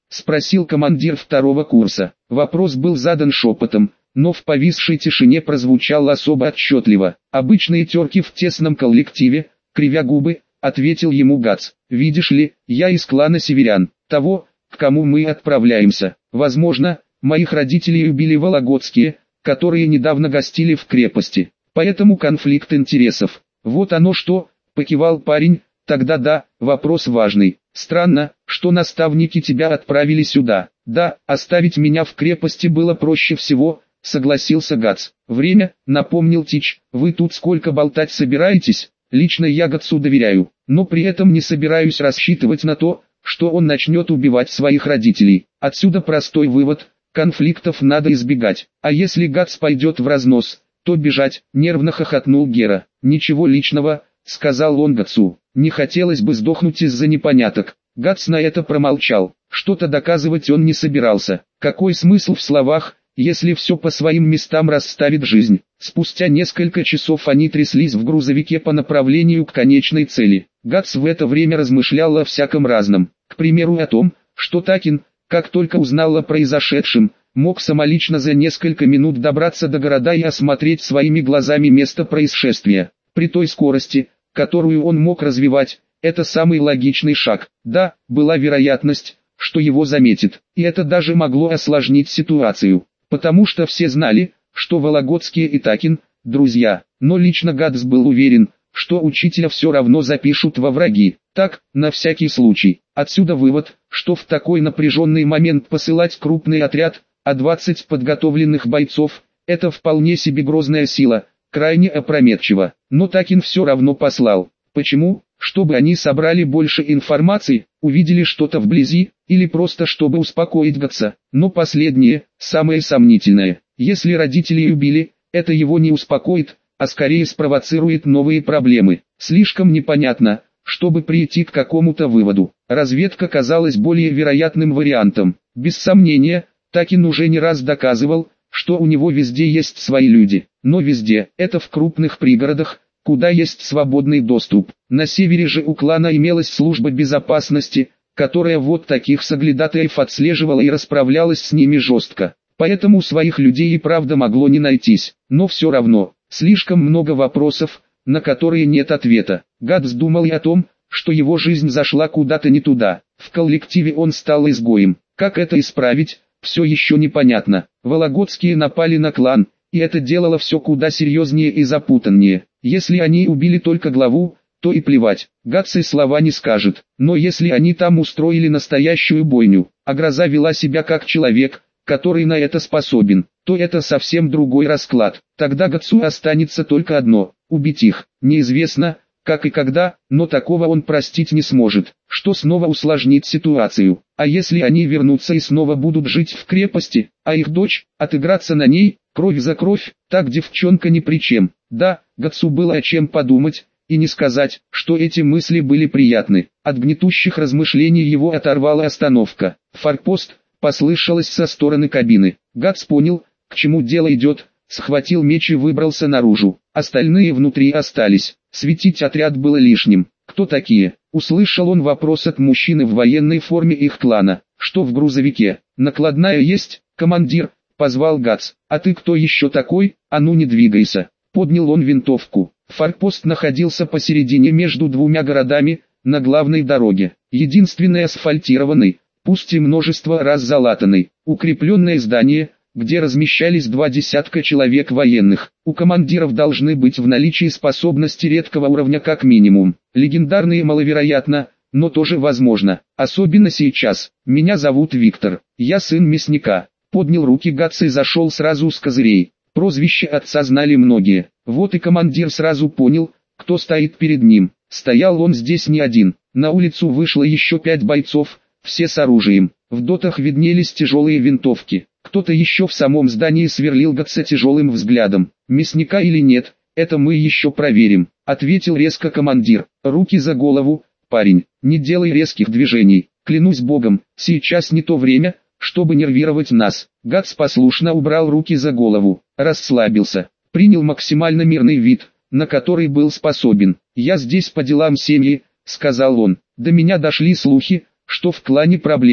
Speaker 1: спросил командир второго курса. Вопрос был задан шепотом, но в повисшей тишине прозвучал особо отчетливо. «Обычные терки в тесном коллективе», кривя губы, ответил ему Гац. «Видишь ли, я из клана северян, того, к кому мы отправляемся. Возможно, моих родителей убили вологодские, которые недавно гостили в крепости. Поэтому конфликт интересов». «Вот оно что», покивал парень. «Тогда да, вопрос важный. Странно, что наставники тебя отправили сюда». «Да, оставить меня в крепости было проще всего», согласился Гац. «Время», напомнил Тич. «Вы тут сколько болтать собираетесь?» «Лично я Гацу доверяю, но при этом не собираюсь рассчитывать на то, что он начнет убивать своих родителей. Отсюда простой вывод: конфликтов надо избегать. А если Гац пойдет в разнос, то бежать», нервно хохотнул Гера. «Ничего личного», сказал он Гацу. «Не хотелось бы сдохнуть из-за непоняток». Гац на это промолчал. Что-то доказывать он не собирался. Какой смысл в словах, если все по своим местам расставит жизнь? Спустя несколько часов они тряслись в грузовике по направлению к конечной цели. Гац в это время размышлял о всяком разном. К примеру о том, что Такин, как только узнал о произошедшем, мог самолично за несколько минут добраться до города и осмотреть своими глазами место происшествия. При той скорости, которую он мог развивать, это самый логичный шаг. Да, была вероятность, что его заметит, и это даже могло осложнить ситуацию, потому что все знали, что Вологодские и Такин – друзья, но лично Гац был уверен, что учителя все равно запишут во враги. Так, на всякий случай. Отсюда вывод, что в такой напряженный момент посылать крупный отряд, а двадцать подготовленных бойцов – это вполне себе грозная сила, крайне опрометчиво. Но Такин все равно послал. Почему? Чтобы они собрали больше информации, увидели что-то вблизи, или просто чтобы успокоить Гаца. Но последнее, самое сомнительное. Если родителей убили, это его не успокоит, а скорее спровоцирует новые проблемы. Слишком непонятно, чтобы прийти к какому-то выводу. Разведка казалась более вероятным вариантом. Без сомнения, Такин уже не раз доказывал, что у него везде есть свои люди. Но везде, это в крупных пригородах, куда есть свободный доступ. На севере же у клана имелась служба безопасности, которая вот таких соглядатаев отслеживала и расправлялась с ними жестко. Поэтому своих людей и правда могло не найтись. Но все равно, слишком много вопросов, на которые нет ответа. Гац думал и о том, что его жизнь зашла куда-то не туда. В коллективе он стал изгоем. Как это исправить, все еще непонятно. Вологодские напали на клан, и это делало все куда серьезнее и запутаннее. Если они убили только главу, то и плевать, Гац и слова не скажет. Но если они там устроили настоящую бойню, а Гроза вела себя как человек, который на это способен, то это совсем другой расклад. Тогда Гацу останется только одно – убить их. Неизвестно, как и когда, но такого он простить не сможет, что снова усложнит ситуацию. А если они вернутся и снова будут жить в крепости, а их дочь, отыграться на ней, кровь за кровь, так девчонка ни при чем. Да, Гацу было о чем подумать, и не сказать, что эти мысли были приятны. От гнетущих размышлений его оторвала остановка. «Форпост», послышалось со стороны кабины. Гац понял, к чему дело идет, схватил меч и выбрался наружу. Остальные внутри остались. Светить отряд было лишним. «Кто такие?» — услышал он вопрос от мужчины в военной форме их клана. «Что в грузовике? Накладная есть, командир?» — позвал Гац. «А ты кто еще такой? А ну не двигайся!» Поднял он винтовку. Форпост находился посередине между двумя городами, на главной дороге. Единственный асфальтированный, пусть и множество раз залатанный, укрепленное здание, где размещались два десятка человек военных. У командиров должны быть в наличии способности редкого уровня как минимум. Легендарные маловероятно, но тоже возможно. Особенно сейчас. «Меня зовут Виктор, я сын мясника». Поднял руки Гац и зашел сразу с козырей. Прозвище отца знали многие. Вот и командир сразу понял, кто стоит перед ним. Стоял он здесь не один. На улицу вышло еще пять бойцов, все с оружием. В дотах виднелись тяжелые винтовки. Кто-то еще в самом здании сверлил Гаца тяжелым взглядом. «Мясника или нет, это мы еще проверим», — ответил резко командир. «Руки за голову, парень, не делай резких движений. Клянусь богом, сейчас не то время, чтобы нервировать нас». Гац послушно убрал руки за голову, расслабился, принял максимально мирный вид, на который был способен. «Я здесь по делам семьи», — сказал он. «До меня дошли слухи, что в клане проблемы.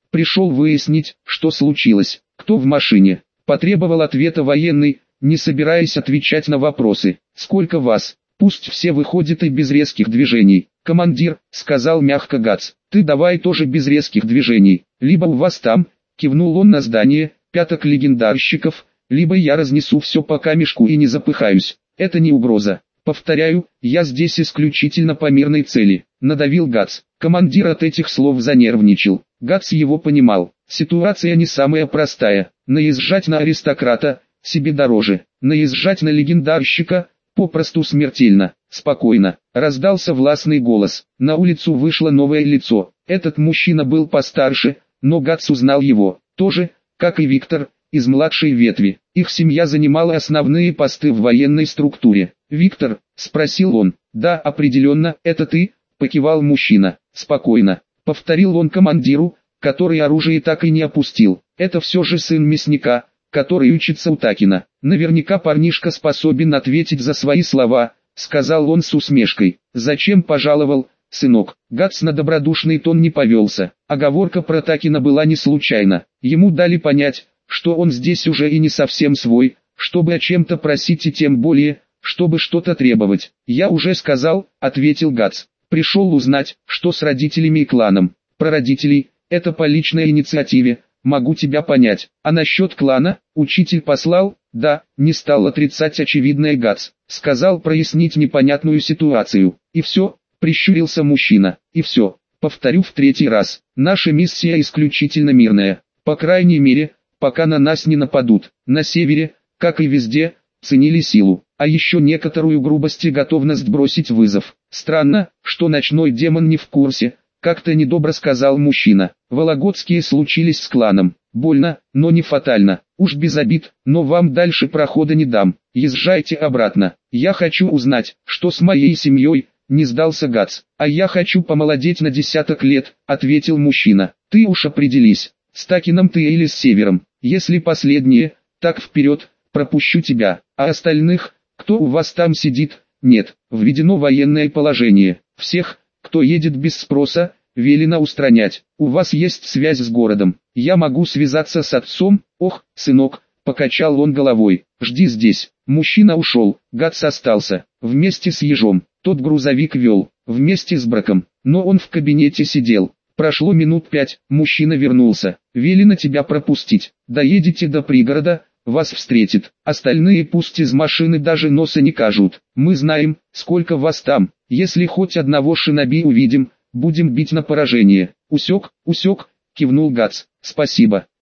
Speaker 1: Пришел выяснить, что случилось. Кто в машине? Потребовал ответа военный, не собираясь отвечать на вопросы. Сколько вас? Пусть все выходят и без резких движений. Командир, сказал мягко Гац, ты давай тоже без резких движений. Либо у вас там, кивнул он на здание, пяток легендарщиков, либо я разнесу все по камешку и не запыхаюсь. Это не угроза. Повторяю, я здесь исключительно по мирной цели. Надавил Гац. Командир от этих слов занервничал. Гац его понимал. Ситуация не самая простая. Наезжать на аристократа – себе дороже. Наезжать на легендарщика – попросту смертельно. Спокойно. Раздался властный голос. На улицу вышло новое лицо. Этот мужчина был постарше, но Гац узнал его. Тоже, как и Виктор, из младшей ветви. Их семья занимала основные посты в военной структуре. «Виктор?» – спросил он. «Да, определенно, это ты?» – покивал мужчина. «Спокойно», – повторил он командиру, который оружие так и не опустил. «Это все же сын мясника, который учится у Такина. Наверняка парнишка способен ответить за свои слова», – сказал он с усмешкой. «Зачем пожаловал, сынок?» Гац на добродушный тон не повелся. Оговорка про Такина была не случайна. Ему дали понять, что он здесь уже и не совсем свой, чтобы о чем-то просить и тем более, чтобы что-то требовать. «Я уже сказал», — ответил Гац. «Пришел узнать, что с родителями и кланом. Про родителей, это по личной инициативе, могу тебя понять. А насчет клана, учитель послал?» «Да», — не стал отрицать очевидное Гац. Сказал прояснить непонятную ситуацию. «И все?» — прищурился мужчина. «И все. Повторю в третий раз. Наша миссия исключительно мирная. По крайней мере, пока на нас не нападут. На севере, как и везде, ценили силу, а еще некоторую грубость и готовность бросить вызов. Странно, что ночной демон не в курсе», — как-то недобро сказал мужчина. «Вологодские случились с кланом. Больно, но не фатально. Уж без обид, но вам дальше прохода не дам. Езжайте обратно. Я хочу узнать, что с моей семьей», — не сдался Гац. «А я хочу помолодеть на десяток лет», — ответил мужчина. «Ты уж определись, с Такином ты или с Севером. Если последнее, так вперед, пропущу тебя, а остальных, кто у вас там сидит, нет, введено военное положение. Всех, кто едет без спроса, велено устранять. У вас есть связь с городом. Я могу связаться с отцом». «Ох, сынок», — покачал он головой, — «жди здесь». Мужчина ушел, Гац остался, вместе с ежом. Тот грузовик вел, вместе с Браком, но он в кабинете сидел. Прошло минут пять, мужчина вернулся. «Велено тебя пропустить. Доедете до пригорода, вас встретит. Остальные пусть из машины даже носа не кажут. Мы знаем, сколько вас там. Если хоть одного шиноби увидим, будем бить на поражение». «Усек, усек», — кивнул Гац. «Спасибо».